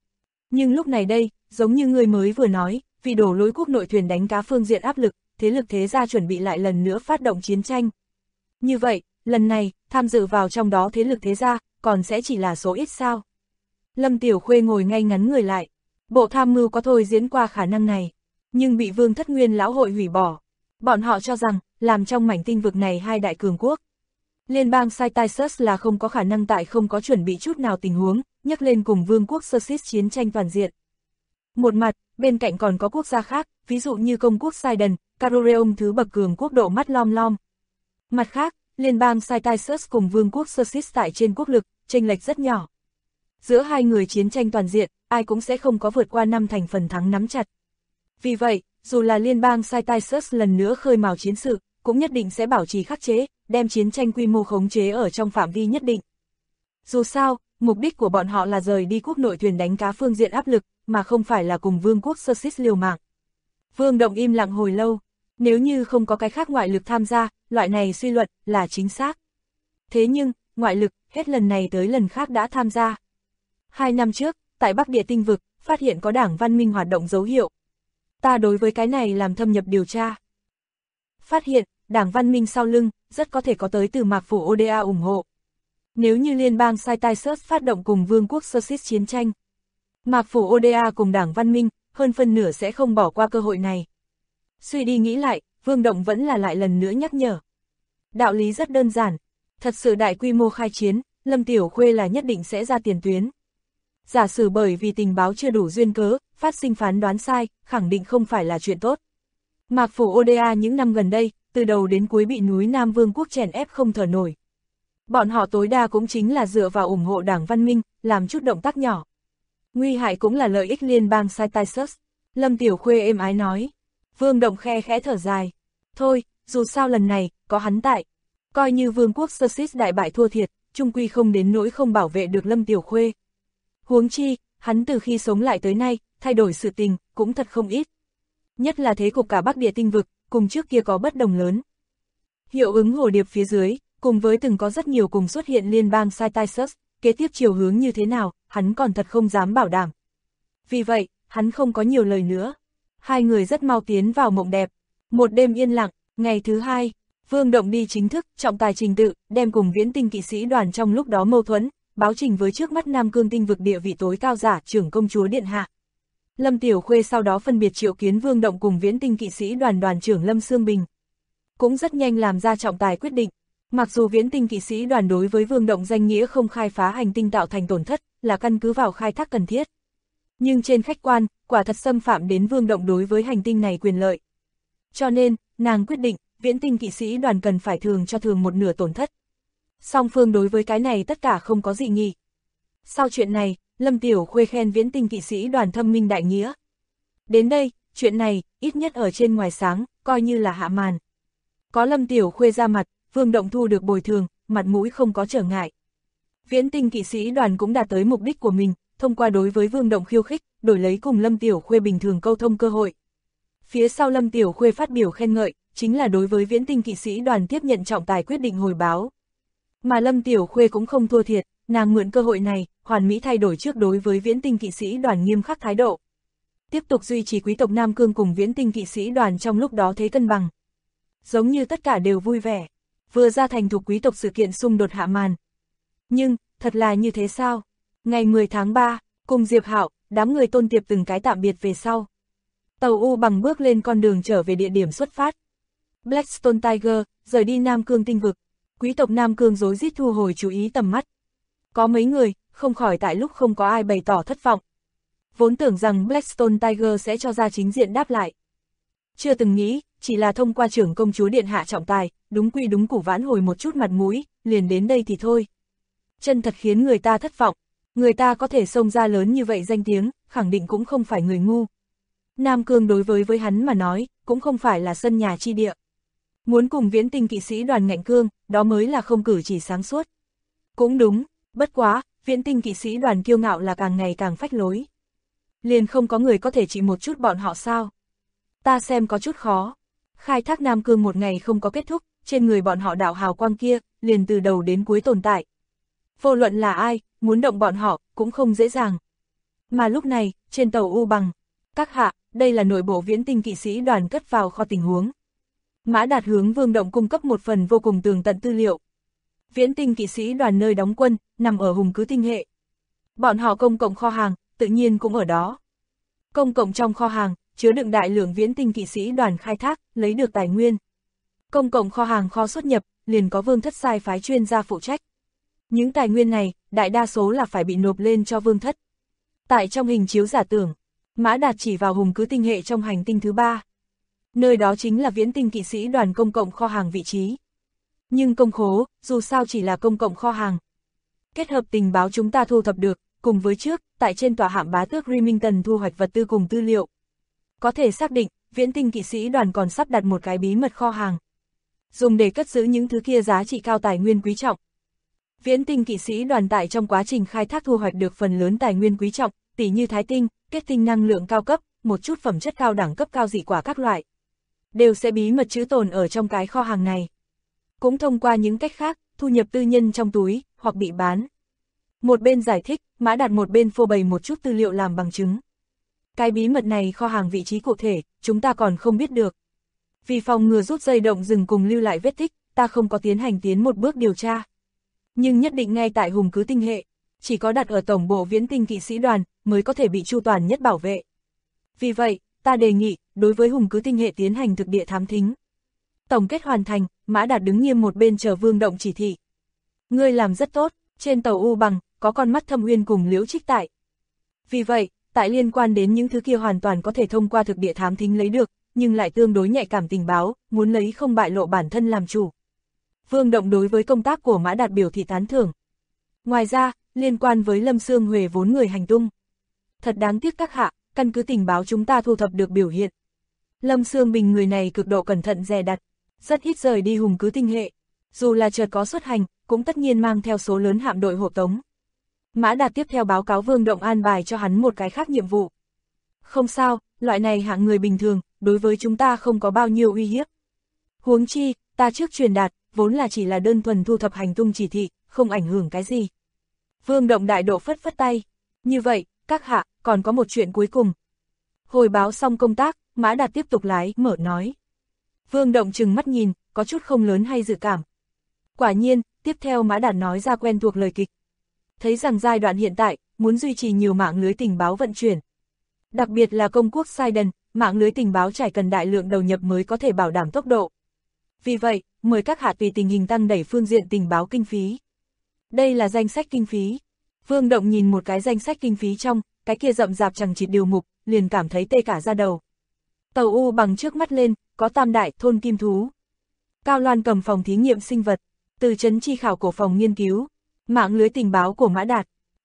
Nhưng lúc này đây, giống như người mới vừa nói, vì đổ lỗi quốc nội thuyền đánh cá phương diện áp lực, thế lực thế gia chuẩn bị lại lần nữa phát động chiến tranh. Như vậy, lần này, tham dự vào trong đó thế lực thế gia, còn sẽ chỉ là số ít sao? Lâm Tiểu Khuê ngồi ngay ngắn người lại. Bộ tham mưu có thôi diễn qua khả năng này, nhưng bị Vương Thất Nguyên lão hội hủy bỏ. Bọn họ cho rằng, làm trong mảnh tinh vực này hai đại cường quốc. Liên bang Cyrus là không có khả năng tại không có chuẩn bị chút nào tình huống, nhắc lên cùng vương quốc Cyrus chiến tranh toàn diện. Một mặt, bên cạnh còn có quốc gia khác, ví dụ như công quốc Sidon, Caroreum thứ bậc cường quốc độ mắt lom lom. Mặt khác, liên bang Cyrus cùng vương quốc Cyrus tại trên quốc lực, chênh lệch rất nhỏ. Giữa hai người chiến tranh toàn diện, ai cũng sẽ không có vượt qua 5 thành phần thắng nắm chặt. Vì vậy, dù là liên bang Cyrus lần nữa khơi mào chiến sự, cũng nhất định sẽ bảo trì khắc chế, đem chiến tranh quy mô khống chế ở trong phạm vi nhất định. Dù sao, mục đích của bọn họ là rời đi quốc nội thuyền đánh cá phương diện áp lực, mà không phải là cùng vương quốc Cyrus liều mạng. Vương Động im lặng hồi lâu, nếu như không có cái khác ngoại lực tham gia, loại này suy luận là chính xác. Thế nhưng, ngoại lực, hết lần này tới lần khác đã tham gia. 2 năm trước, tại Bắc Địa tinh vực, phát hiện có đảng văn minh hoạt động dấu hiệu. Ta đối với cái này làm thâm nhập điều tra. Phát hiện, đảng văn minh sau lưng, rất có thể có tới từ Mạc Phủ Oda ủng hộ. Nếu như liên bang Cyrus phát động cùng vương quốc Cyrus chiến tranh, Mạc Phủ Oda cùng đảng văn minh, hơn phân nửa sẽ không bỏ qua cơ hội này. Suy đi nghĩ lại, Vương Động vẫn là lại lần nữa nhắc nhở. Đạo lý rất đơn giản, thật sự đại quy mô khai chiến, Lâm Tiểu Khuê là nhất định sẽ ra tiền tuyến. Giả sử bởi vì tình báo chưa đủ duyên cớ, phát sinh phán đoán sai, khẳng định không phải là chuyện tốt. Mạc Phủ Oda những năm gần đây, từ đầu đến cuối bị núi Nam Vương quốc chèn ép không thở nổi. Bọn họ tối đa cũng chính là dựa vào ủng hộ đảng văn minh, làm chút động tác nhỏ. Nguy hại cũng là lợi ích liên bang Cyrus. Lâm Tiểu Khuê êm ái nói. Vương Động khe khẽ thở dài. Thôi, dù sao lần này, có hắn tại. Coi như vương quốc Cyrus đại bại thua thiệt, chung quy không đến nỗi không bảo vệ được Lâm Tiểu Khuê. Huống chi, hắn từ khi sống lại tới nay, thay đổi sự tình, cũng thật không ít. Nhất là thế cục cả Bắc Địa tinh vực, cùng trước kia có bất đồng lớn. Hiệu ứng hồ điệp phía dưới, cùng với từng có rất nhiều cùng xuất hiện liên bang Cyrus, kế tiếp chiều hướng như thế nào, hắn còn thật không dám bảo đảm. Vì vậy, hắn không có nhiều lời nữa. Hai người rất mau tiến vào mộng đẹp. Một đêm yên lặng, ngày thứ hai, Vương Động đi chính thức, trọng tài trình tự, đem cùng Viễn Tinh kỵ sĩ đoàn trong lúc đó mâu thuẫn, báo trình với trước mắt Nam Cương tinh vực địa vị tối cao giả trưởng công chúa Điện Hạ. Lâm Tiểu Khuê sau đó phân biệt triệu kiến Vương Động cùng Viễn Tinh kỵ sĩ đoàn đoàn trưởng Lâm Sương Bình. Cũng rất nhanh làm ra trọng tài quyết định. Mặc dù Viễn Tinh kỵ sĩ đoàn đối với Vương Động danh nghĩa không khai phá hành tinh tạo thành tổn thất, là căn cứ vào khai thác cần thiết. Nhưng trên khách quan, quả thật xâm phạm đến Vương Động đối với hành tinh này quyền lợi. Cho nên, nàng quyết định, Viễn Tinh kỵ sĩ đoàn cần phải thường cho thường một nửa tổn thất. Song phương đối với cái này tất cả không có dị nghị. Sau chuyện này, Lâm Tiểu Khuê khen Viễn Tinh kỵ sĩ đoàn thâm minh đại nghĩa. Đến đây, chuyện này, ít nhất ở trên ngoài sáng, coi như là hạ màn. Có Lâm Tiểu Khuê ra mặt, Vương Động thu được bồi thường, mặt mũi không có trở ngại. Viễn Tinh kỵ sĩ đoàn cũng đạt tới mục đích của mình, thông qua đối với Vương Động khiêu khích, đổi lấy cùng Lâm Tiểu Khuê bình thường câu thông cơ hội. Phía sau Lâm Tiểu Khuê phát biểu khen ngợi, chính là đối với Viễn Tinh kỵ sĩ đoàn tiếp nhận trọng tài quyết định hồi báo. Mà Lâm Tiểu Khuê cũng không thua thiệt, nàng mượn cơ hội này, hoàn mỹ thay đổi trước đối với Viễn Tinh kỵ sĩ đoàn nghiêm khắc thái độ. Tiếp tục duy trì quý tộc Nam Cương cùng Viễn Tinh kỵ sĩ đoàn trong lúc đó thế cân bằng. Giống như tất cả đều vui vẻ, vừa ra thành thục quý tộc sự kiện xung đột hạ màn. Nhưng, thật là như thế sao? Ngày 10 tháng 3, cùng Diệp Hạo, đám người Tôn Tiệp từng cái tạm biệt về sau. Tàu U Bằng bước lên con đường trở về địa điểm xuất phát. Blackstone Tiger, rời đi Nam Cương tinh vực. Quý tộc Nam Cương rối rít thu hồi chú ý tầm mắt. Có mấy người, không khỏi tại lúc không có ai bày tỏ thất vọng. Vốn tưởng rằng Blackstone Tiger sẽ cho ra chính diện đáp lại. Chưa từng nghĩ, chỉ là thông qua trưởng công chúa điện hạ trọng tài, đúng quy đúng củ vãn hồi một chút mặt mũi, liền đến đây thì thôi. Chân thật khiến người ta thất vọng. Người ta có thể xông ra lớn như vậy danh tiếng, khẳng định cũng không phải người ngu. Nam Cương đối với hắn mà nói, cũng không phải là sân nhà chi địa. Muốn cùng Viễn Tinh kỵ sĩ đoàn ngạnh cương, đó mới là không cử chỉ sáng suốt. Cũng đúng, bất quá, Viễn Tinh kỵ sĩ đoàn kiêu ngạo là càng ngày càng phách lối. Liền không có người có thể trị một chút bọn họ sao? Ta xem có chút khó. Khai thác Nam Cương một ngày không có kết thúc, trên người bọn họ đạo hào quang kia, liền từ đầu đến cuối tồn tại. Vô luận là ai, muốn động bọn họ, cũng không dễ dàng. Mà lúc này, trên tàu U Bằng, các hạ, đây là nội bộ Viễn Tinh kỵ sĩ đoàn cất vào kho tình huống. Mã Đạt hướng Vương Động cung cấp một phần vô cùng tường tận tư liệu. Viễn Tinh kỵ sĩ đoàn nơi đóng quân, nằm ở Hùng Cứ Tinh hệ. Bọn họ công cộng kho hàng, tự nhiên cũng ở đó. Công cộng trong kho hàng, chứa đựng đại lượng Viễn Tinh kỵ sĩ đoàn khai thác, lấy được tài nguyên. Công cộng kho hàng kho xuất nhập, liền có Vương Thất sai phái chuyên gia phụ trách. Những tài nguyên này, đại đa số là phải bị nộp lên cho Vương Thất. Tại trong hình chiếu giả tưởng, Mã Đạt chỉ vào Hùng Cứ Tinh hệ trong hành tinh thứ 3. Nơi đó chính là Viễn Tinh kỵ sĩ đoàn công cộng kho hàng vị trí. Nhưng công khố, dù sao chỉ là công cộng kho hàng. Kết hợp tình báo chúng ta thu thập được, cùng với trước, tại trên tòa hạm bá tước Remington thu hoạch vật tư cùng tư liệu. Có thể xác định, Viễn Tinh kỵ sĩ đoàn còn sắp đặt một cái bí mật kho hàng. Dùng để cất giữ những thứ kia giá trị cao tài nguyên quý trọng. Viễn Tinh kỵ sĩ đoàn tại trong quá trình khai thác thu hoạch được phần lớn tài nguyên quý trọng, tỉ như thái tinh, kết tinh năng lượng cao cấp, một chút phẩm chất cao đẳng cấp cao dị quả các loại. Đều sẽ bí mật trữ tồn ở trong cái kho hàng này. Cũng thông qua những cách khác, thu nhập tư nhân trong túi, hoặc bị bán. Một bên giải thích, Mã Đạt một bên phô bày một chút tư liệu làm bằng chứng. Cái bí mật này kho hàng vị trí cụ thể, chúng ta còn không biết được. Vì phòng ngừa rút dây động rừng cùng lưu lại vết tích, ta không có tiến hành tiến một bước điều tra. Nhưng nhất định ngay tại Hùng Cứ Tinh hệ, chỉ có đặt ở tổng bộ Viễn Tinh kỵ sĩ đoàn, mới có thể bị chu toàn nhất bảo vệ. Vì vậy, ta đề nghị, đối với Hùng Cứ Tinh hệ tiến hành thực địa thám thính. Tổng kết hoàn thành, Mã Đạt đứng nghiêm một bên chờ Vương Động chỉ thị. Ngươi làm rất tốt, trên tàu U Bằng, có con mắt Thâm Uyên cùng Liễu Trích tại. Vì vậy, tại liên quan đến những thứ kia hoàn toàn có thể thông qua thực địa thám thính lấy được, nhưng lại tương đối nhạy cảm tình báo, muốn lấy không bại lộ bản thân làm chủ. Vương Động đối với công tác của Mã Đạt biểu thị tán thưởng. Ngoài ra, liên quan với Lâm Sương Huệ vốn người hành tung. Thật đáng tiếc các hạ, căn cứ tình báo chúng ta thu thập được biểu hiện. Lâm Sương Bình người này cực độ cẩn thận dè đặt, rất ít rời đi Hùng Cứ Tinh hệ. Dù là chợt có xuất hành, cũng tất nhiên mang theo số lớn hạm đội hộ tống. Mã Đạt tiếp theo báo cáo Vương Động an bài cho hắn một cái khác nhiệm vụ. Không sao, loại này hạng người bình thường, đối với chúng ta không có bao nhiêu uy hiếp. Huống chi, ta trước truyền đạt, vốn là chỉ là đơn thuần thu thập hành tung chỉ thị, không ảnh hưởng cái gì. Vương Động đại độ phất phất tay. Như vậy, các hạ, còn có một chuyện cuối cùng. Hồi báo xong công tác, Mã Đạt tiếp tục lái, mở nói. Vương Động trừng mắt nhìn, có chút không lớn hay dự cảm. Quả nhiên, tiếp theo Mã Đạt nói ra quen thuộc lời kịch. Thấy rằng giai đoạn hiện tại, muốn duy trì nhiều mạng lưới tình báo vận chuyển. Đặc biệt là công quốc Sidon, mạng lưới tình báo trải cần đại lượng đầu nhập mới có thể bảo đảm tốc độ. Vì vậy, mời các hạ tùy tình hình tăng đẩy phương diện tình báo kinh phí. Đây là danh sách kinh phí. Vương Động nhìn một cái danh sách kinh phí trong, cái kia rậm rạp chằng chịt điều mục, liền cảm thấy tê cả da đầu. Tàu U Bằng trước mắt lên, có Tam Đại thôn kim thú. Cao Loan cầm phòng thí nghiệm sinh vật, Từ Trấn chi khảo cổ phòng nghiên cứu, mạng lưới tình báo của Mã Đạt,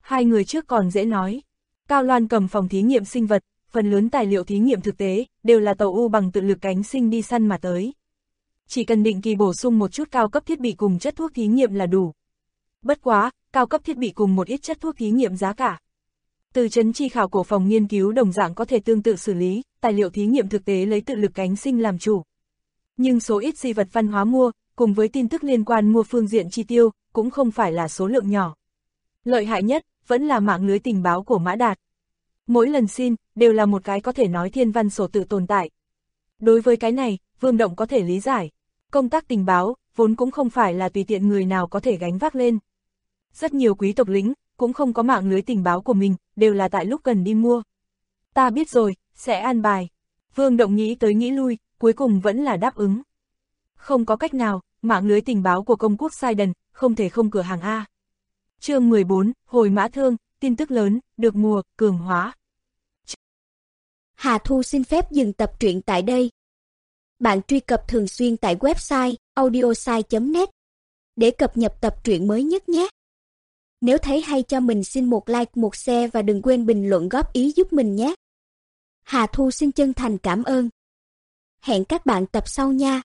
Hai người trước còn dễ nói. Cao Loan cầm phòng thí nghiệm sinh vật, phần lớn tài liệu thí nghiệm thực tế, đều là tàu U bằng tự lực cánh sinh đi săn mà tới. Chỉ cần định kỳ bổ sung một chút cao cấp thiết bị cùng chất thuốc thí nghiệm là đủ. Bất quá, cao cấp thiết bị cùng một ít chất thuốc thí nghiệm giá cả. Từ trấn chi khảo cổ phòng nghiên cứu đồng dạng có thể tương tự xử lý, tài liệu thí nghiệm thực tế lấy tự lực cánh sinh làm chủ. Nhưng số ít di vật văn hóa mua, cùng với tin tức liên quan mua phương diện chi tiêu, cũng không phải là số lượng nhỏ. Lợi hại nhất, vẫn là mạng lưới tình báo của Mã Đạt. Mỗi lần xin, đều là một cái có thể nói thiên văn sổ tự tồn tại. Đối với cái này, Vương Động có thể lý giải. Công tác tình báo, vốn cũng không phải là tùy tiện người nào có thể gánh vác lên. Rất nhiều quý tộc lính, cũng không có mạng lưới tình báo của mình, đều là tại lúc cần đi mua. Ta biết rồi, sẽ an bài. Vương Động nghĩ tới nghĩ lui, cuối cùng vẫn là đáp ứng. Không có cách nào, mạng lưới tình báo của công quốc Sidon, không thể không cửa hàng A. Chương 14, Hồi Mã Thương, tin tức lớn, được mùa, cường hóa. Hà Thu xin phép dừng tập truyện tại đây. Bạn truy cập thường xuyên tại website audiosai.net để cập nhật tập truyện mới nhất nhé. Nếu thấy hay cho mình xin một like, một share và đừng quên bình luận góp ý giúp mình nhé. Hà Thu xin chân thành cảm ơn. Hẹn các bạn tập sau nha.